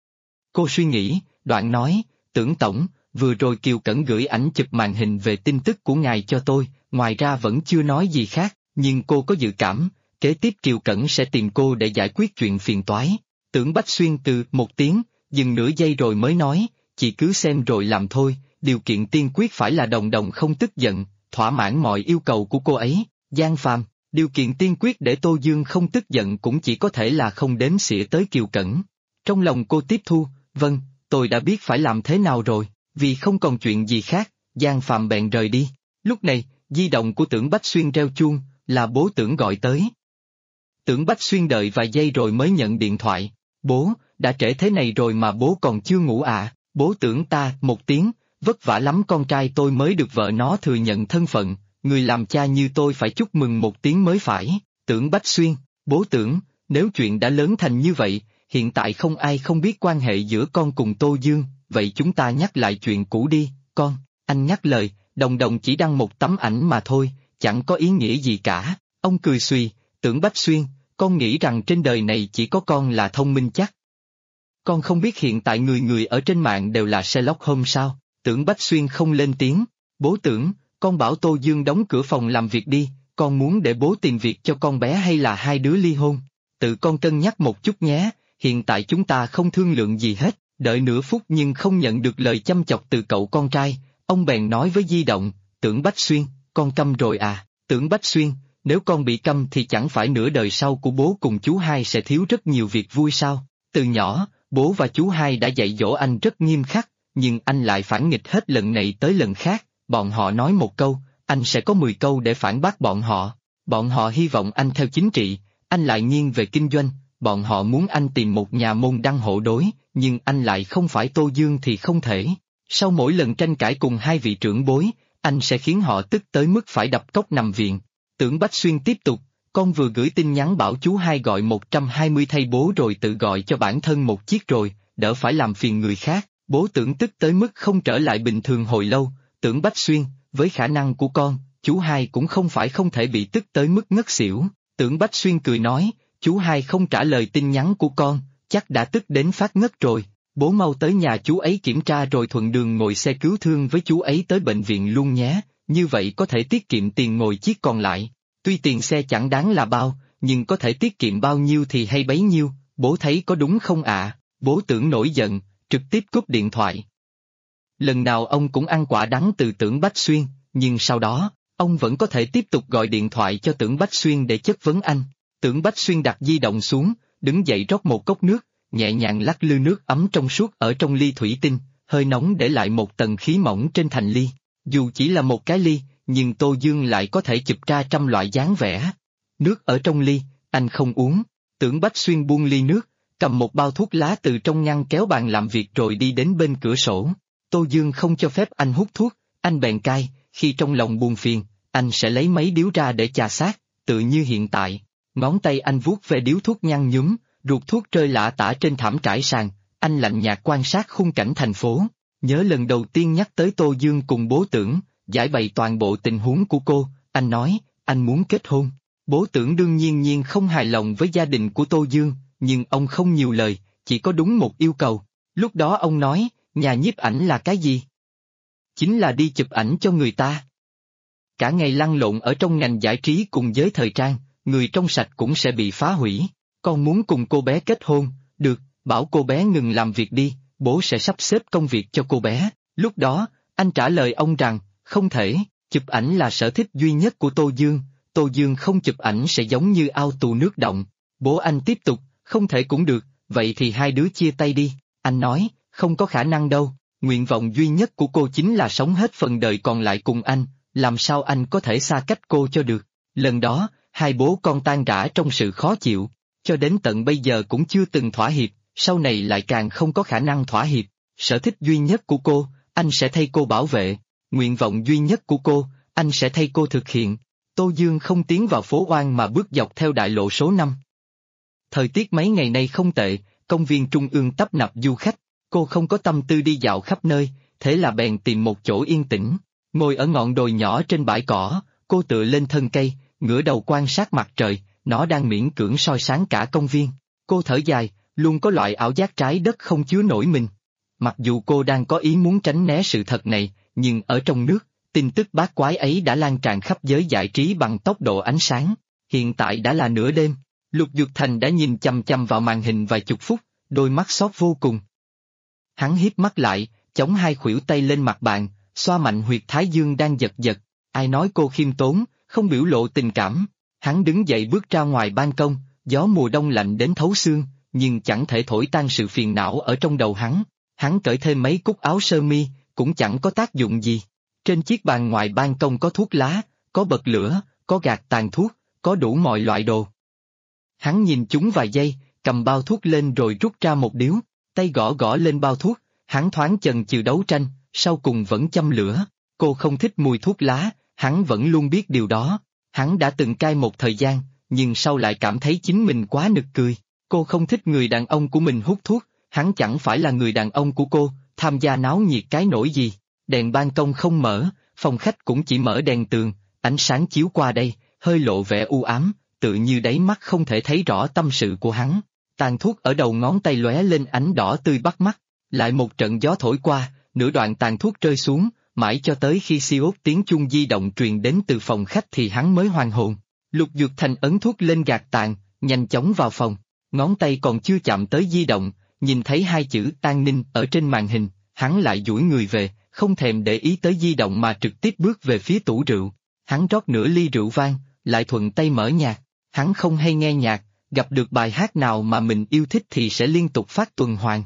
S1: Cô suy nghĩ, đoạn nói, Tưởng Tổng, vừa rồi Kiều Cẩn gửi ảnh chụp màn hình về tin tức của ngài cho tôi, ngoài ra vẫn chưa nói gì khác, nhưng cô có dự cảm, kế tiếp Kiều Cẩn sẽ tìm cô để giải quyết chuyện phiền toái. Tưởng Bách Xuyên từ một tiếng, dừng nửa giây rồi mới nói, chị cứ xem rồi làm thôi, điều kiện tiên quyết phải là Đồng Đồng không tức giận, thỏa mãn mọi yêu cầu của cô ấy. Giang Phạm, điều kiện tiên quyết để Tô Dương không tức giận cũng chỉ có thể là không đếm xỉa tới Kiều Cẩn. Trong lòng cô tiếp thu, vâng, tôi đã biết phải làm thế nào rồi, vì không còn chuyện gì khác, Giang Phạm bèn rời đi. Lúc này, di động của Tưởng Bách Xuyên reo chuông, là bố Tưởng gọi tới. Tưởng Bách Xuyên đợi vài giây rồi mới nhận điện thoại, bố, đã trễ thế này rồi mà bố còn chưa ngủ à? Bố Tưởng ta, một tiếng, vất vả lắm con trai tôi mới được vợ nó thừa nhận thân phận, người làm cha như tôi phải chúc mừng một tiếng mới phải. Tưởng Bách Xuyên, bố Tưởng, nếu chuyện đã lớn thành như vậy, hiện tại không ai không biết quan hệ giữa con cùng Tô Dương, vậy chúng ta nhắc lại chuyện cũ đi, con. Anh nhắc lời, Đồng Đồng chỉ đăng một tấm ảnh mà thôi, chẳng có ý nghĩa gì cả. Ông cười xùy, Tưởng Bách Xuyên, con nghĩ rằng trên đời này chỉ có con là thông minh chắc. Con không biết hiện tại người người ở trên mạng đều là Sherlock Holmes sao? Tưởng Bách Xuyên không lên tiếng. Bố Tưởng, con bảo Tô Dương đóng cửa phòng làm việc đi, con muốn để bố tìm việc cho con bé hay là hai đứa ly hôn? Tự con cân nhắc một chút nhé, hiện tại chúng ta không thương lượng gì hết. Đợi nửa phút nhưng không nhận được lời chăm chọc từ cậu con trai, ông bèn nói với di động, Tưởng Bách Xuyên, con câm rồi à? Tưởng Bách Xuyên, nếu con bị câm thì chẳng phải nửa đời sau của bố cùng chú hai sẽ thiếu rất nhiều việc vui sao? Từ nhỏ, bố và chú hai đã dạy dỗ anh rất nghiêm khắc, nhưng anh lại phản nghịch hết lần này tới lần khác, bọn họ nói một câu, anh sẽ có 10 câu để phản bác bọn họ. Bọn họ hy vọng anh theo chính trị, anh lại nghiêng về kinh doanh, bọn họ muốn anh tìm một nhà môn đăng hộ đối, nhưng anh lại không phải Tô Dương thì không thể. Sau mỗi lần tranh cãi cùng hai vị trưởng bối, anh sẽ khiến họ tức tới mức phải đập cốc nằm viện. Tưởng Bách Xuyên tiếp tục, con vừa gửi tin nhắn bảo chú hai gọi 120 thay bố rồi tự gọi cho bản thân một chiếc rồi, đỡ phải làm phiền người khác. Bố Tưởng tức tới mức không trở lại bình thường hồi lâu, Tưởng Bách Xuyên, với khả năng của con, chú hai cũng không phải không thể bị tức tới mức ngất xỉu. Tưởng Bách Xuyên cười nói, chú hai không trả lời tin nhắn của con, chắc đã tức đến phát ngất rồi. Bố mau tới nhà chú ấy kiểm tra rồi thuận đường ngồi xe cứu thương với chú ấy tới bệnh viện luôn nhé, như vậy có thể tiết kiệm tiền ngồi chiếc còn lại. Tuy tiền xe chẳng đáng là bao, nhưng có thể tiết kiệm bao nhiêu thì hay bấy nhiêu, bố thấy có đúng không ạ? Bố Tưởng nổi giận, trực tiếp cúp điện thoại. Lần nào ông cũng ăn quả đắng từ Tưởng Bách Xuyên, nhưng sau đó, ông vẫn có thể tiếp tục gọi điện thoại cho Tưởng Bách Xuyên để chất vấn anh. Tưởng Bách Xuyên đặt di động xuống, đứng dậy rót một cốc nước, nhẹ nhàng lắc lư nước ấm trong suốt ở trong ly thủy tinh, hơi nóng để lại một tầng khí mỏng trên thành ly. Dù chỉ là một cái ly, nhưng Tô Dương lại có thể chụp ra trăm loại dáng vẻ. Nước ở trong ly, anh không uống. Tưởng Bách Xuyên buông ly nước, cầm một bao thuốc lá từ trong ngăn kéo bàn làm việc rồi đi đến bên cửa sổ. Tô Dương không cho phép anh hút thuốc, anh bèn cai, khi trong lòng buồn phiền, anh sẽ lấy mấy điếu ra để chà sát, tự như hiện tại. Ngón tay anh vuốt về điếu thuốc nhăn nhúm, ruột thuốc rơi lả tả trên thảm trải sàn, anh lạnh nhạt quan sát khung cảnh thành phố. Nhớ lần đầu tiên nhắc tới Tô Dương cùng bố Tưởng, giải bày toàn bộ tình huống của cô, anh nói, anh muốn kết hôn. Bố Tưởng đương nhiên không hài lòng với gia đình của Tô Dương, nhưng ông không nhiều lời, chỉ có đúng một yêu cầu. Lúc đó ông nói, nhà nhiếp ảnh là cái gì? Chính là đi chụp ảnh cho người ta. Cả ngày lăn lộn ở trong ngành giải trí cùng giới thời trang, người trong sạch cũng sẽ bị phá hủy. Con muốn cùng cô bé kết hôn, được, bảo cô bé ngừng làm việc đi, bố sẽ sắp xếp công việc cho cô bé. Lúc đó, anh trả lời ông rằng, không thể, chụp ảnh là sở thích duy nhất của Tô Dương không chụp ảnh sẽ giống như ao tù nước động. Bố anh tiếp tục, không thể cũng được, vậy thì hai đứa chia tay đi. Anh nói, không có khả năng đâu, nguyện vọng duy nhất của cô chính là sống hết phần đời còn lại cùng anh, làm sao anh có thể xa cách cô cho được. Lần đó, hai bố con tan rã trong sự khó chịu, cho đến tận bây giờ cũng chưa từng thỏa hiệp, sau này lại càng không có khả năng thỏa hiệp. Sở thích duy nhất của cô, anh sẽ thay cô bảo vệ, nguyện vọng duy nhất của cô, anh sẽ thay cô thực hiện. Tô Dương không tiến vào phố Oan mà bước dọc theo đại lộ số 5. Thời tiết mấy ngày nay không tệ, công viên trung ương tấp nập du khách, cô không có tâm tư đi dạo khắp nơi, thế là bèn tìm một chỗ yên tĩnh, ngồi ở ngọn đồi nhỏ trên bãi cỏ, cô tựa lên thân cây, ngửa đầu quan sát mặt trời, nó đang miễn cưỡng soi sáng cả công viên. Cô thở dài, luôn có loại ảo giác trái đất không chứa nổi mình. Mặc dù cô đang có ý muốn tránh né sự thật này, nhưng ở trong nước, tin tức bát quái ấy đã lan tràn khắp giới giải trí bằng tốc độ ánh sáng. Hiện tại đã là nửa đêm, Lục Dược Thành đã nhìn chằm chằm vào màn hình vài chục phút, đôi mắt xót vô cùng. Hắn híp mắt lại, chống hai khuỷu tay lên mặt bàn, xoa mạnh huyệt thái dương đang giật giật. Ai nói cô khiêm tốn, không biểu lộ tình cảm. Hắn đứng dậy bước ra ngoài ban công, gió mùa đông lạnh đến thấu xương, nhưng chẳng thể thổi tan sự phiền não ở trong đầu hắn. Hắn cởi thêm mấy cúc áo sơ mi, cũng chẳng có tác dụng gì. Trên chiếc bàn ngoài ban công có thuốc lá, có bật lửa, có gạt tàn thuốc, có đủ mọi loại đồ. Hắn nhìn chúng vài giây, cầm bao thuốc lên rồi rút ra một điếu, tay gõ gõ lên bao thuốc, hắn thoáng chần chừ đấu tranh, sau cùng vẫn châm lửa. Cô không thích mùi thuốc lá, hắn vẫn luôn biết điều đó. Hắn đã từng cai một thời gian, nhưng sau lại cảm thấy chính mình quá nực cười. Cô không thích người đàn ông của mình hút thuốc, hắn chẳng phải là người đàn ông của cô, tham gia náo nhiệt cái nỗi gì. Đèn ban công không mở, phòng khách cũng chỉ mở đèn tường, ánh sáng chiếu qua đây, hơi lộ vẻ u ám, tự như đáy mắt không thể thấy rõ tâm sự của hắn. Tàn thuốc ở đầu ngón tay lóe lên ánh đỏ tươi bắt mắt, lại một trận gió thổi qua, nửa đoạn tàn thuốc rơi xuống, mãi cho tới khi xi-ốt tiếng chuông di động truyền đến từ phòng khách thì hắn mới hoàn hồn. Lục Dược Thành ấn thuốc lên gạt tàn, nhanh chóng vào phòng, ngón tay còn chưa chạm tới di động, nhìn thấy hai chữ An Ninh ở trên màn hình, hắn lại duỗi người về, không thèm để ý tới di động mà trực tiếp bước về phía tủ rượu. Hắn rót nửa ly rượu vang, lại thuận tay mở nhạc. Hắn không hay nghe nhạc, gặp được bài hát nào mà mình yêu thích thì sẽ liên tục phát tuần hoàn.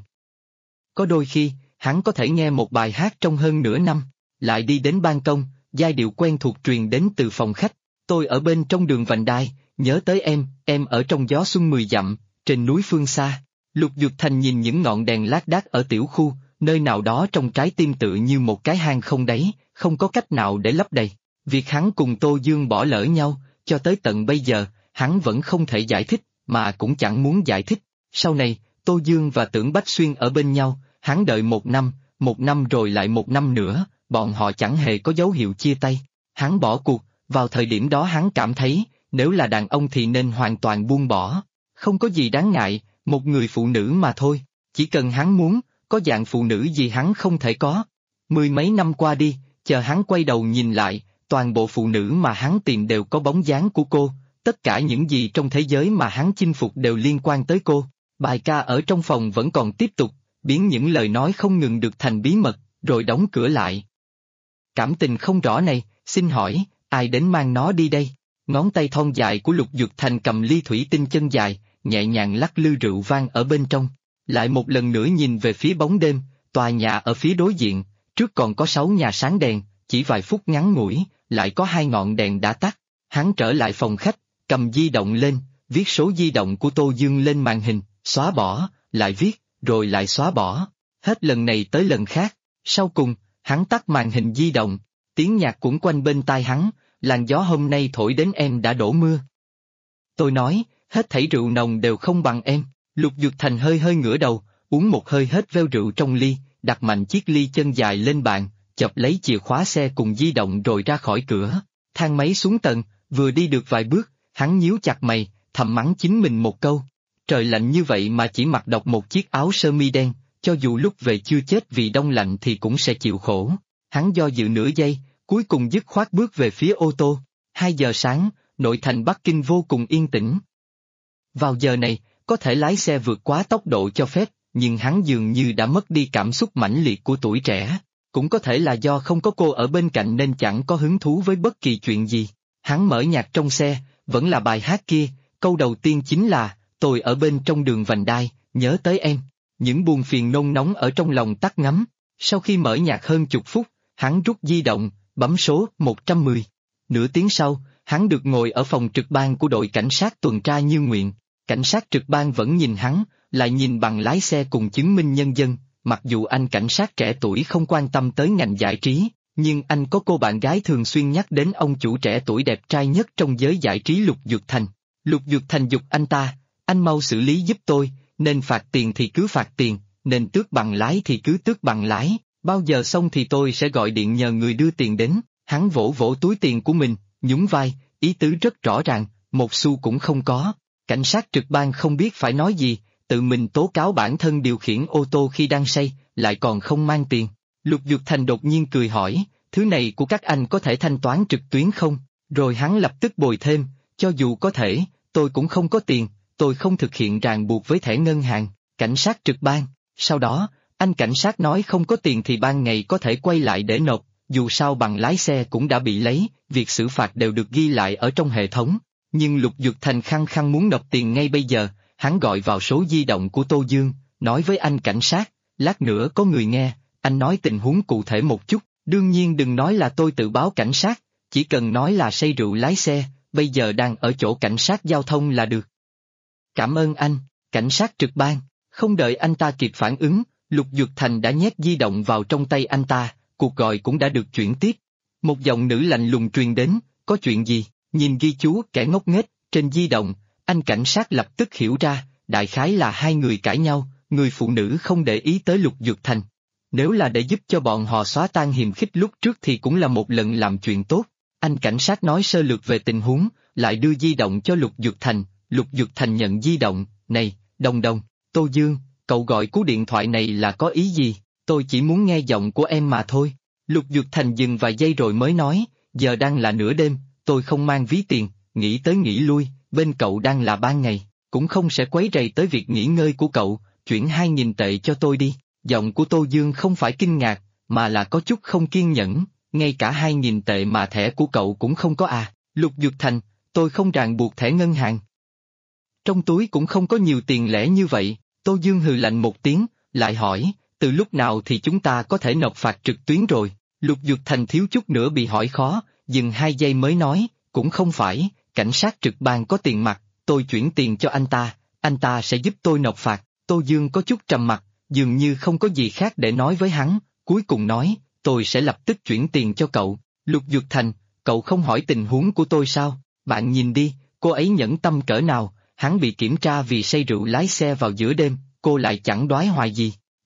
S1: Có đôi khi, hắn có thể nghe một bài hát trong hơn nửa năm, lại đi đến ban công, giai điệu quen thuộc truyền đến từ phòng khách. Tôi ở bên trong đường vành đai, nhớ tới em ở trong gió xuân 10 dặm, trên núi phương xa. Lục Dược Thành nhìn những ngọn đèn lác đác ở tiểu khu, nơi nào đó trong trái tim tự như một cái hang không đáy, không có cách nào để lấp đầy. Việc hắn cùng Tô Dương bỏ lỡ nhau, cho tới tận bây giờ, hắn vẫn không thể giải thích, mà cũng chẳng muốn giải thích. Sau này, Tô Dương và Tưởng Bách Xuyên ở bên nhau, Hắn đợi 1 năm rồi lại 1 năm nữa, bọn họ chẳng hề có dấu hiệu chia tay. Hắn bỏ cuộc, vào thời điểm đó hắn cảm thấy, nếu là đàn ông thì nên hoàn toàn buông bỏ. Không có gì đáng ngại, một người phụ nữ mà thôi, chỉ cần hắn muốn, có dạng phụ nữ gì hắn không thể có. Mười mấy năm qua đi, chờ hắn quay đầu nhìn lại, toàn bộ phụ nữ mà hắn tìm đều có bóng dáng của cô, tất cả những gì trong thế giới mà hắn chinh phục đều liên quan tới cô. Bài ca ở trong phòng vẫn còn tiếp tục, biến những lời nói không ngừng được thành bí mật, rồi đóng cửa lại. Cảm tình không rõ này, xin hỏi, ai đến mang nó đi đây? Ngón tay thon dài của Lục Dực Thành cầm ly thủy tinh chân dài, nhẹ nhàng lắc lư rượu vang ở bên trong. Lại một lần nữa nhìn về phía bóng đêm, tòa nhà ở phía đối diện, trước còn có 6 nhà sáng đèn, chỉ vài phút ngắn ngủi, lại có 2 ngọn đèn đã tắt. Hắn trở lại phòng khách, cầm di động lên, viết số di động của Tô Dương lên màn hình, xóa bỏ, lại viết, rồi lại xóa bỏ. Hết lần này tới lần khác, sau cùng, hắn tắt màn hình di động, tiếng nhạc cuộn quanh bên tai hắn, làn gió hôm nay thổi đến em đã đổ mưa. Tôi nói, hết thảy rượu nồng đều không bằng em. Lục Dực Thành hơi hơi ngửa đầu, uống một hơi hết veo rượu trong ly, đặt mạnh chiếc ly chân dài lên bàn, chộp lấy chìa khóa xe cùng di động rồi ra khỏi cửa. Thang máy xuống tầng, vừa đi được vài bước, hắn nhíu chặt mày, thầm mắng chính mình một câu. Trời lạnh như vậy mà chỉ mặc độc một chiếc áo sơ mi đen, cho dù lúc về chưa chết vì đông lạnh thì cũng sẽ chịu khổ. Hắn do dự nửa giây, cuối cùng dứt khoát bước về phía ô tô. 2 giờ sáng, nội thành Bắc Kinh vô cùng yên tĩnh. Vào giờ này, có thể lái xe vượt quá tốc độ cho phép, nhưng hắn dường như đã mất đi cảm xúc mãnh liệt của tuổi trẻ. Cũng có thể là do không có cô ở bên cạnh nên chẳng có hứng thú với bất kỳ chuyện gì. Hắn mở nhạc trong xe, vẫn là bài hát kia, câu đầu tiên chính là, tôi ở bên trong đường vành đai, nhớ tới em. Những buồn phiền nôn nóng ở trong lòng tắt ngấm. Sau khi mở nhạc hơn chục phút, hắn rút di động, bấm số 110. Nửa tiếng sau, hắn được ngồi ở phòng trực ban của đội cảnh sát tuần tra như nguyện. Cảnh sát trực ban vẫn nhìn hắn, lại nhìn bằng lái xe cùng chứng minh nhân dân. Mặc dù anh cảnh sát trẻ tuổi không quan tâm tới ngành giải trí, nhưng anh có cô bạn gái thường xuyên nhắc đến ông chủ trẻ tuổi đẹp trai nhất trong giới giải trí Lục Dực Thành. Lục Dực Thành giục anh ta, anh mau xử lý giúp tôi, nên phạt tiền thì cứ phạt tiền, nên tước bằng lái thì cứ tước bằng lái, bao giờ xong thì tôi sẽ gọi điện nhờ người đưa tiền đến. Hắn vỗ vỗ túi tiền của mình, nhún vai, ý tứ rất rõ ràng, một xu cũng không có. Cảnh sát trực ban không biết phải nói gì, tự mình tố cáo bản thân điều khiển ô tô khi đang say, lại còn không mang tiền. Lục Dực Thành đột nhiên cười hỏi, thứ này của các anh có thể thanh toán trực tuyến không? Rồi hắn lập tức bồi thêm, cho dù có thể, tôi cũng không có tiền, tôi không thực hiện ràng buộc với thẻ ngân hàng. Cảnh sát trực ban, sau đó, anh cảnh sát nói không có tiền thì ban ngày có thể quay lại để nộp, dù sao bằng lái xe cũng đã bị lấy, việc xử phạt đều được ghi lại ở trong hệ thống. Nhưng Lục Dực Thành khăng khăng muốn nộp tiền ngay bây giờ, hắn gọi vào số di động của Tô Dương, nói với anh cảnh sát, lát nữa có người nghe, anh nói tình huống cụ thể một chút, đương nhiên đừng nói là tôi tự báo cảnh sát, chỉ cần nói là say rượu lái xe, bây giờ đang ở chỗ cảnh sát giao thông là được. Cảm ơn anh, cảnh sát trực ban. Không đợi anh ta kịp phản ứng, Lục Dực Thành đã nhét di động vào trong tay anh ta, cuộc gọi cũng đã được chuyển tiếp. Một giọng nữ lạnh lùng truyền đến, có chuyện gì? Nhìn ghi chú kẻ ngốc nghếch trên di động, anh cảnh sát lập tức hiểu ra, đại khái là hai người cãi nhau, người phụ nữ không để ý tới Lục Dực Thành. Nếu là để giúp cho bọn họ xóa tan hiềm khích lúc trước thì cũng là một lần làm chuyện tốt. Anh cảnh sát nói sơ lược về tình huống, lại đưa di động cho Lục Dực Thành. Lục Dực Thành nhận di động, này, Đồng Đồng, Tô Dương, cậu gọi cú điện thoại này là có ý gì? Tôi chỉ muốn nghe giọng của em mà thôi. Lục Dực Thành dừng vài giây rồi mới nói, giờ đang là nửa đêm, tôi không mang ví tiền, nghĩ tới nghĩ lui, bên cậu đang là ban ngày, cũng không sẽ quấy rầy tới việc nghỉ ngơi của cậu, chuyển 2.000 tệ cho tôi đi. Giọng của Tô Dương không phải kinh ngạc, mà là có chút không kiên nhẫn, ngay cả 2.000 tệ mà thẻ của cậu cũng không có à? Lục Dực Thành, tôi không ràng buộc thẻ ngân hàng. Trong túi cũng không có nhiều tiền lẻ như vậy. Tô Dương hừ lạnh một tiếng, lại hỏi, từ lúc nào thì chúng ta có thể nộp phạt trực tuyến rồi? Lục Dực Thành thiếu chút nữa bị hỏi khó, dừng 2 giây mới nói, cũng không phải, cảnh sát trực ban có tiền mặt, tôi chuyển tiền cho anh ta sẽ giúp tôi nộp phạt. Tô Dương có chút trầm mặc, dường như không có gì khác để nói với hắn, cuối cùng nói, tôi sẽ lập tức chuyển tiền cho cậu. Lục Dực Thành, cậu không hỏi tình huống của tôi sao? Bạn nhìn đi, cô ấy nhẫn tâm cỡ nào, hắn bị kiểm tra vì say rượu lái xe vào giữa đêm, cô lại chẳng đoái hoài gì.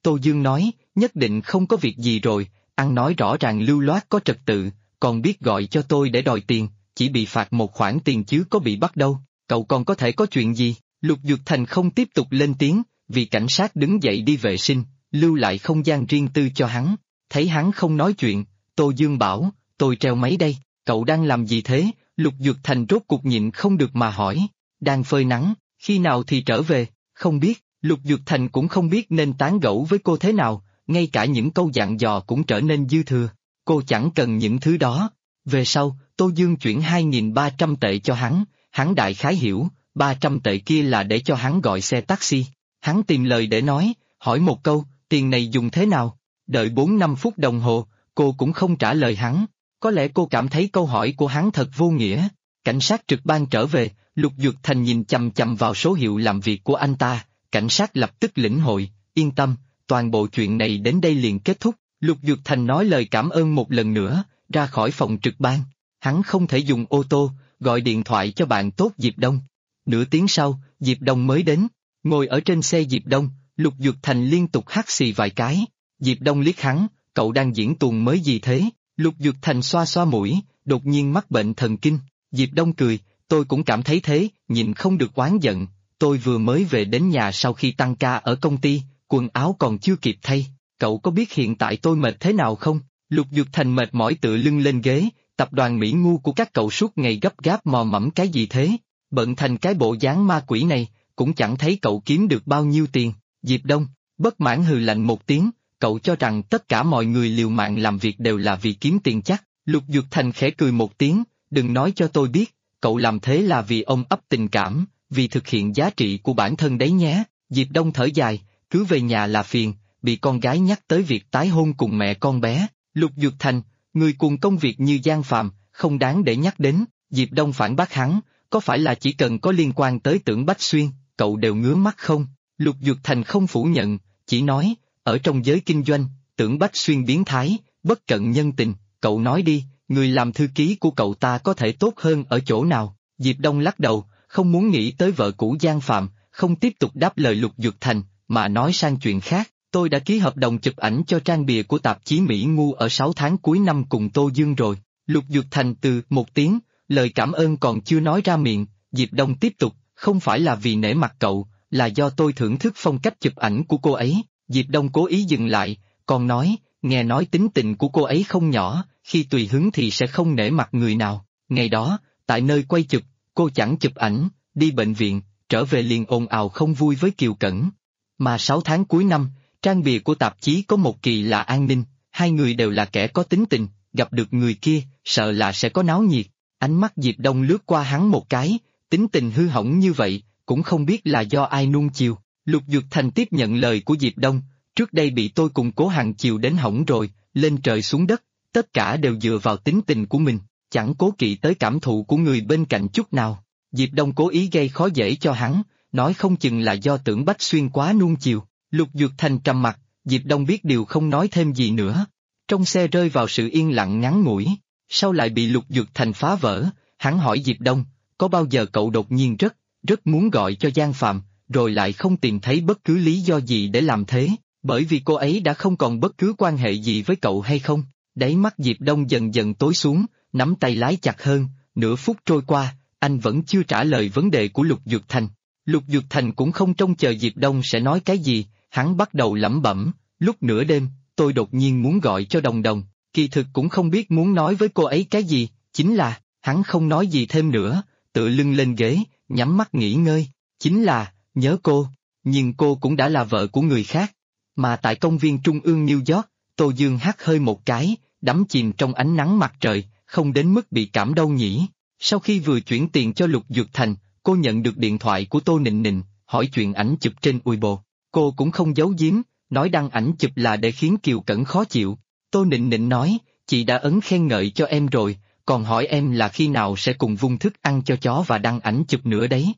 S1: Tô Dương nói, nhất định không có việc gì rồi, ăn nói rõ ràng lưu loát có trật tự, còn biết gọi cho tôi để đòi tiền, chỉ bị phạt một khoản tiền chứ có bị bắt đâu, cậu còn có thể có chuyện gì? Lục Dược Thành không tiếp tục lên tiếng, vì cảnh sát đứng dậy đi vệ sinh, lưu lại không gian riêng tư cho hắn. Thấy hắn không nói chuyện, Tô Dương bảo, tôi treo máy đây, cậu đang làm gì thế? Lục Dược Thành rốt cuộc nhịn không được mà hỏi, đang phơi nắng, khi nào thì trở về, không biết, Lục Dược Thành cũng không biết nên tán gẫu với cô thế nào, ngay cả những câu dặn dò cũng trở nên dư thừa, cô chẳng cần những thứ đó. Về sau, Tô Dương chuyển 2.300 tệ cho hắn đại khái hiểu, 300 tệ kia là để cho hắn gọi xe taxi. Hắn tìm lời để nói, hỏi một câu, tiền này dùng thế nào? Đợi 4-5 phút đồng hồ, cô cũng không trả lời hắn. Có lẽ cô cảm thấy câu hỏi của hắn thật vô nghĩa. Cảnh sát trực ban trở về, Lục Dược Thành nhìn chằm chằm vào số hiệu làm việc của anh ta, cảnh sát lập tức lĩnh hội, yên tâm, toàn bộ chuyện này đến đây liền kết thúc. Lục Dược Thành nói lời cảm ơn một lần nữa, ra khỏi phòng trực ban. Hắn không thể dùng ô tô, gọi điện thoại cho bạn tốt Diệp Đông. Nửa tiếng sau, Diệp Đông mới đến. Ngồi ở trên xe Diệp Đông, Lục Dược Thành liên tục hắt xì vài cái. Diệp Đông liếc hắn, cậu đang diễn tuồng mới gì thế? Lục Dược Thành xoa xoa mũi, đột nhiên mắc bệnh thần kinh. Diệp Đông cười, tôi cũng cảm thấy thế, nhịn không được oán giận. Tôi vừa mới về đến nhà sau khi tăng ca ở công ty, quần áo còn chưa kịp thay. Cậu có biết hiện tại tôi mệt thế nào không? Lục Dược Thành mệt mỏi tựa lưng lên ghế, tập đoàn Mỹ ngu của các cậu suốt ngày gấp gáp mò mẫm cái gì thế? Bận thành cái bộ dáng ma quỷ này, cũng chẳng thấy cậu kiếm được bao nhiêu tiền. Diệp Đông, bất mãn hừ lạnh một tiếng, cậu cho rằng tất cả mọi người liều mạng làm việc đều là vì kiếm tiền chắc. Lục Dược Thành khẽ cười một tiếng, đừng nói cho tôi biết, cậu làm thế là vì ôm ấp tình cảm, vì thực hiện giá trị của bản thân đấy nhé. Diệp Đông thở dài, cứ về nhà là phiền, bị con gái nhắc tới việc tái hôn cùng mẹ con bé. Lục Dược Thành, người cùng công việc như Giang Phạm, không đáng để nhắc đến. Diệp Đông phản bác hắn, có phải là chỉ cần có liên quan tới Tưởng Bách Xuyên, cậu đều ngứa mắt không? Lục Dược Thành không phủ nhận, chỉ nói, ở trong giới kinh doanh, Tưởng Bách Xuyên biến thái, bất cận nhân tình, cậu nói đi, người làm thư ký của cậu ta có thể tốt hơn ở chỗ nào? Diệp Đông lắc đầu, không muốn nghĩ tới vợ cũ Giang Phạm, không tiếp tục đáp lời Lục Dược Thành, mà nói sang chuyện khác. Tôi đã ký hợp đồng chụp ảnh cho trang bìa của tạp chí Mỹ Ngu ở 6 tháng cuối năm cùng Tô Dương rồi. Lục Dược Thành từ một tiếng, lời cảm ơn còn chưa nói ra miệng, Diệp Đông tiếp tục, không phải là vì nể mặt cậu, là do tôi thưởng thức phong cách chụp ảnh của cô ấy. Diệp Đông cố ý dừng lại, còn nói, nghe nói tính tình của cô ấy không nhỏ, khi tùy hứng thì sẽ không nể mặt người nào. Ngày đó, tại nơi quay chụp, cô chẳng chụp ảnh, đi bệnh viện, trở về liền ồn ào không vui với Kiều Cẩn. Mà 6 tháng cuối năm, trang bìa của tạp chí có một kỳ là an ninh, hai người đều là kẻ có tính tình, gặp được người kia, sợ là sẽ có náo nhiệt. Ánh mắt Diệp Đông lướt qua hắn một cái, tính tình hư hỏng như vậy, cũng không biết là do ai nuông chiều. Lục Dược Thành tiếp nhận lời của Diệp Đông, trước đây bị tôi cùng Cố Hằng chiều đến hỏng rồi, lên trời xuống đất, tất cả đều dựa vào tính tình của mình, chẳng cố kỵ tới cảm thụ của người bên cạnh chút nào. Diệp Đông cố ý gây khó dễ cho hắn, nói không chừng là do Tưởng Bách Xuyên quá nuông chiều. Lục Dược Thành trầm mặt, Diệp Đông biết điều không nói thêm gì nữa. Trong xe rơi vào sự yên lặng ngắn ngủi, sau lại bị Lục Dược Thành phá vỡ, hắn hỏi Diệp Đông, có bao giờ cậu đột nhiên rất muốn gọi cho Giang Phạm, rồi lại không tìm thấy bất cứ lý do gì để làm thế, bởi vì cô ấy đã không còn bất cứ quan hệ gì với cậu hay không? Đáy mắt Diệp Đông dần dần tối xuống, nắm tay lái chặt hơn, nửa phút trôi qua, anh vẫn chưa trả lời vấn đề của Lục Dược Thành. Lục Dược Thành cũng không trông chờ Diệp Đông sẽ nói cái gì, hắn bắt đầu lẩm bẩm, lúc nửa đêm, tôi đột nhiên muốn gọi cho Đồng Đồng, kỳ thực cũng không biết muốn nói với cô ấy cái gì, chính là, hắn không nói gì thêm nữa, tựa lưng lên ghế, nhắm mắt nghỉ ngơi, chính là, nhớ cô, nhưng cô cũng đã là vợ của người khác. Mà tại công viên trung ương New York, Tô Dương hắt hơi một cái, đắm chìm trong ánh nắng mặt trời, không đến mức bị cảm đâu nhỉ. Sau khi vừa chuyển tiền cho Lục Dược Thành, cô nhận được điện thoại của Tô Nịnh Nịnh, hỏi chuyện ảnh chụp trên Weibo. Cô cũng không giấu giếm, nói đăng ảnh chụp là để khiến Kiều Cẩn khó chịu. Tô Nịnh Nịnh nói, chị đã ấn khen ngợi cho em rồi, còn hỏi em là khi nào sẽ cùng vung thức ăn cho chó và đăng ảnh chụp nữa đấy.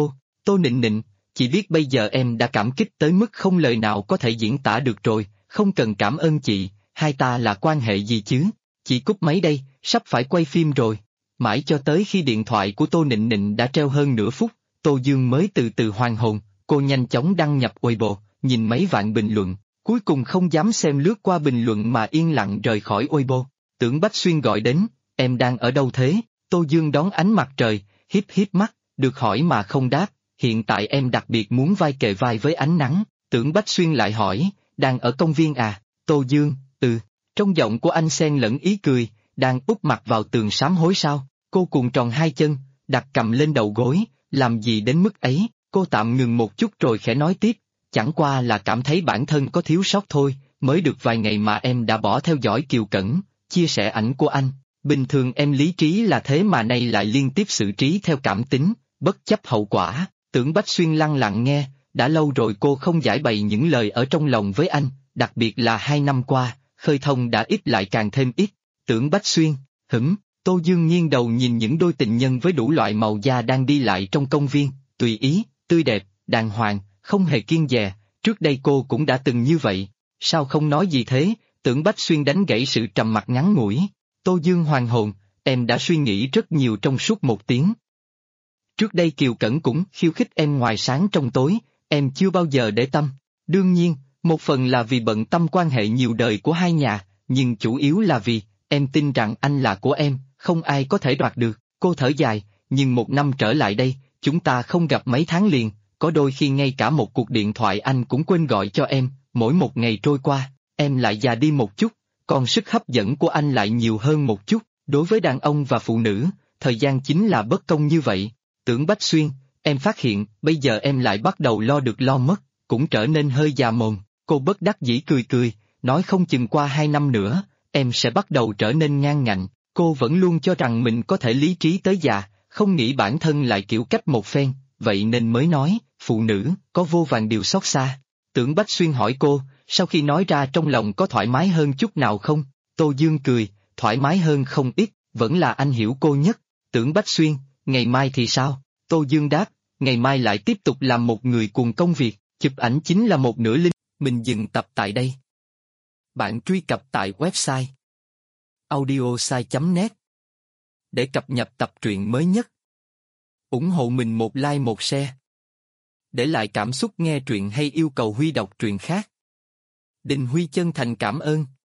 S1: Tô Nịnh Nịnh, chị biết bây giờ em đã cảm kích tới mức không lời nào có thể diễn tả được rồi, không cần cảm ơn chị, hai ta là quan hệ gì chứ? Chị cúp máy đây, sắp phải quay phim rồi. Mãi cho tới khi điện thoại của Tô Nịnh Nịnh đã treo hơn nửa phút, Tô Dương mới từ từ hoàn hồn, cô nhanh chóng đăng nhập Weibo, nhìn mấy vạn bình luận, Cuối cùng không dám xem lướt qua bình luận mà yên lặng rời khỏi Weibo. Tưởng Bách Xuyên gọi đến, em đang ở đâu thế? Tô Dương đón ánh mặt trời, híp híp mắt, được hỏi mà không đáp, hiện tại em đặc biệt muốn vai kề vai với ánh nắng. Tưởng Bách Xuyên lại hỏi, đang ở công viên à? Tô Dương, ừ. Trong giọng của anh xen lẫn ý cười, đang úp mặt vào tường sám hối sao? Cô cuộn tròn hai chân, đặt cầm lên đầu gối, làm gì đến mức ấy? Cô tạm ngừng một chút rồi khẽ nói tiếp, chẳng qua là cảm thấy bản thân có thiếu sót thôi, mới được vài ngày mà em đã bỏ theo dõi Kiều Cẩn, chia sẻ ảnh của anh. Bình thường em lý trí là thế mà nay lại liên tiếp xử trí theo cảm tính, bất chấp hậu quả. Tưởng Bách Xuyên lặng lặng nghe, đã lâu rồi cô không giải bày những lời ở trong lòng với anh, đặc biệt là 2 năm qua, khơi thông đã ít lại càng thêm ít. Tưởng Bách Xuyên, Tô Dương nghiêng đầu nhìn những đôi tình nhân với đủ loại màu da đang đi lại trong công viên, tùy ý, tươi đẹp, đàng hoàng, không hề kiêng dè, trước đây cô cũng đã từng như vậy, sao không nói gì thế? Tưởng Bách Xuyên đánh gãy sự trầm mặc ngắn ngủi. Tô Dương hoàn hồn, em đã suy nghĩ rất nhiều trong suốt 1 tiếng. Trước đây Kiều Cẩn cũng khiêu khích em ngoài sáng trong tối, em chưa bao giờ để tâm. Đương nhiên, một phần là vì bận tâm quan hệ nhiều đời của hai nhà, nhưng chủ yếu là vì, em tin rằng anh là của em, không ai có thể đoạt được. Cô thở dài, nhưng 1 năm trở lại đây, chúng ta không gặp mấy tháng liền, có đôi khi ngay cả một cuộc điện thoại anh cũng quên gọi cho em, mỗi một ngày trôi qua, em lại già đi một chút, còn sức hấp dẫn của anh lại nhiều hơn một chút. Đối với đàn ông và phụ nữ, thời gian chính là bất công như vậy. Tưởng Bách Xuyên, em phát hiện, bây giờ em lại bắt đầu lo được lo mất, cũng trở nên hơi già mồm. Cô bất đắc dĩ cười cười, nói không chừng qua 2 năm nữa, em sẽ bắt đầu trở nên ngang ngạnh. Cô vẫn luôn cho rằng mình có thể lý trí tới già, không nghĩ bản thân lại kiểu cách một phen, vậy nên mới nói, phụ nữ, có vô vàn điều xót xa. Tưởng Bách Xuyên hỏi cô, sau khi nói ra trong lòng có thoải mái hơn chút nào không? Tô Dương cười, thoải mái hơn không ít, vẫn là anh hiểu cô nhất. Tưởng Bách Xuyên, ngày mai thì sao? Tô Dương đáp, ngày mai lại tiếp tục làm một người cuồng công việc, chụp ảnh chính là một nửa linh. Mình dừng tập tại đây. Bạn truy cập tại website audiosai.net để cập nhật tập truyện mới nhất. Ủng hộ mình một like một share. Để lại cảm xúc nghe truyện hay yêu cầu Huy đọc truyện khác. Đình Huy chân thành cảm ơn.